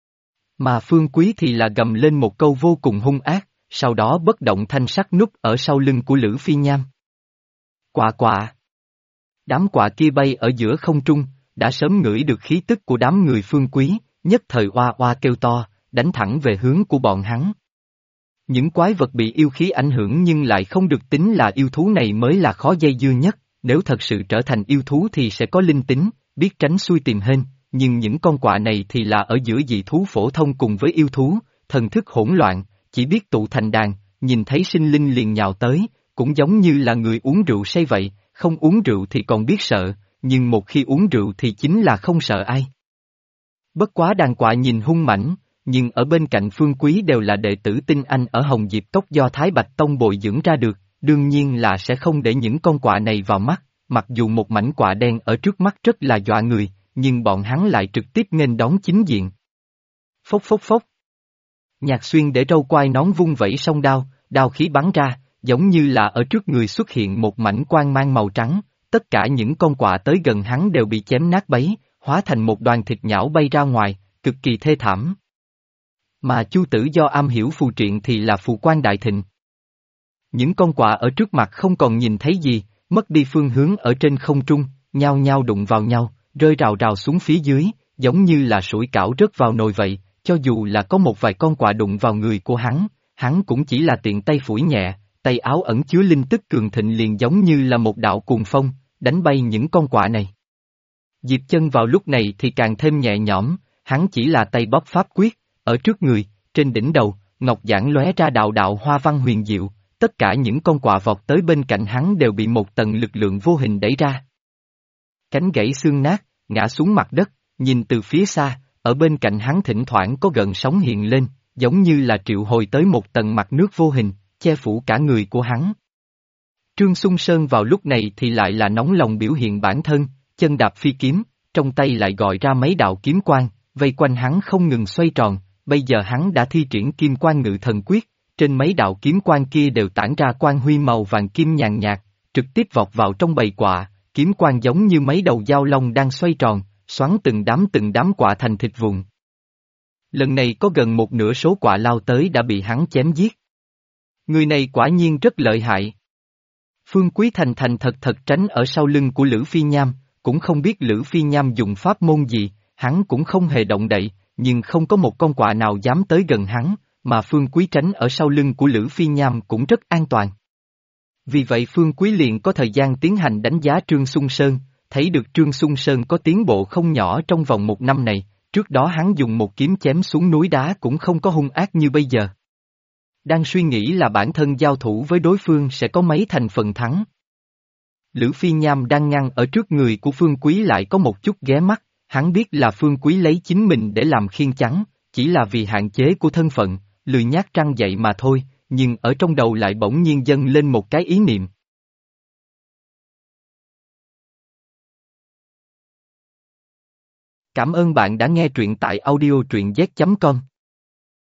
Mà Phương Quý thì là gầm lên một câu vô cùng hung ác, sau đó bất động thanh sắc núp ở sau lưng của Lữ Phi Nham. Quạ quạ. Đám quạ kia bay ở giữa không trung, đã sớm ngửi được khí tức của đám người Phương Quý, nhất thời oa oa kêu to, đánh thẳng về hướng của bọn hắn. Những quái vật bị yêu khí ảnh hưởng nhưng lại không được tính là yêu thú này mới là khó dây dưa nhất, nếu thật sự trở thành yêu thú thì sẽ có linh tính, biết tránh xuôi tìm hên, nhưng những con quạ này thì là ở giữa dị thú phổ thông cùng với yêu thú, thần thức hỗn loạn, chỉ biết tụ thành đàn, nhìn thấy sinh linh liền nhào tới, cũng giống như là người uống rượu say vậy, không uống rượu thì còn biết sợ, nhưng một khi uống rượu thì chính là không sợ ai. Bất quá đàn quạ nhìn hung mãnh, nhưng ở bên cạnh Phương Quý đều là đệ tử tinh anh ở Hồng Diệp Cốc do Thái Bạch Tông bồi dưỡng ra được, đương nhiên là sẽ không để những con quạ này vào mắt, mặc dù một mảnh quạ đen ở trước mắt rất là dọa người, nhưng bọn hắn lại trực tiếp nghênh đón chính diện. Phốc phốc phốc. Nhạc Xuyên để râu quai nón vung vẩy song đao, đao khí bắn ra, giống như là ở trước người xuất hiện một mảnh quang mang màu trắng, tất cả những con quạ tới gần hắn đều bị chém nát bấy, hóa thành một đoàn thịt nhão bay ra ngoài, cực kỳ thê thảm. Mà Chu Tử Do am hiểu phù triện thì là phù quan đại thịnh. Những con quạ ở trước mặt không còn nhìn thấy gì, mất đi phương hướng ở trên không trung, nhao nhao đụng vào nhau, rơi rào rào xuống phía dưới, giống như là sủi cảo rớt vào nồi vậy, cho dù là có một vài con quạ đụng vào người của hắn cũng chỉ là tiện tay phủi nhẹ, tay áo ẩn chứa linh tức cường thịnh liền giống như là một đạo cuồng phong, đánh bay những con quạ này. Diệp Chân vào lúc này thì càng thêm nhẹ nhõm, hắn chỉ là tay bóp pháp quyết, ở trước người, trên đỉnh đầu, ngọc giản lóe ra đạo đạo hoa văn huyền diệu, tất cả những con quạ vọt tới bên cạnh hắn đều bị một tầng lực lượng vô hình đẩy ra. Cánh gãy xương nát, ngã xuống mặt đất, nhìn từ phía xa, ở bên cạnh hắn thỉnh thoảng có gợn sóng hiện lên, giống như là triệu hồi tới một tầng mặt nước vô hình, che phủ cả người của hắn. Trương Xung Sơn vào lúc này thì lại là nóng lòng biểu hiện bản thân, chân đạp phi kiếm, trong tay lại gọi ra mấy đạo kiếm quang, vây quanh hắn không ngừng xoay tròn, bây giờ hắn đã thi triển Kim Quan Ngự Thần Quyết, trên mấy đạo kiếm quang kia đều tản ra quang huy màu vàng kim nhàn nhạt, trực tiếp vọt vào trong bầy quạ, kiếm quang giống như mấy đầu dao long đang xoay tròn, xoắn từng đám quạ thành thịt vụn. Lần này có gần một nửa số quạ lao tới đã bị hắn chém giết. Người này quả nhiên rất lợi hại. Phương Quý thành thành thật tránh ở sau lưng của Lữ Phi Nham, cũng không biết Lữ Phi Nham dùng pháp môn gì, hắn cũng không hề động đậy, nhưng không có một con quạ nào dám tới gần hắn, mà Phương Quý tránh ở sau lưng của Lữ Phi Nham cũng rất an toàn. Vì vậy Phương Quý liền có thời gian tiến hành đánh giá Trương Xuân Sơn, thấy được Trương Xuân Sơn có tiến bộ không nhỏ trong vòng 1 năm này, trước đó hắn dùng một kiếm chém xuống núi đá cũng không có hung ác như bây giờ. Đang suy nghĩ là bản thân giao thủ với đối phương sẽ có mấy thành phần thắng. Lữ Phi Nham đang ngăn ở trước người của Phương Quý lại có một chút ghé mắt, hắn biết là Phương Quý lấy chính mình để làm khiên chắn, chỉ là vì hạn chế của thân phận, lười nhác trăng dậy mà thôi, nhưng ở trong đầu lại bỗng nhiên dâng lên một cái ý niệm. Cảm ơn bạn đã nghe truyện tại audio truyện z.com.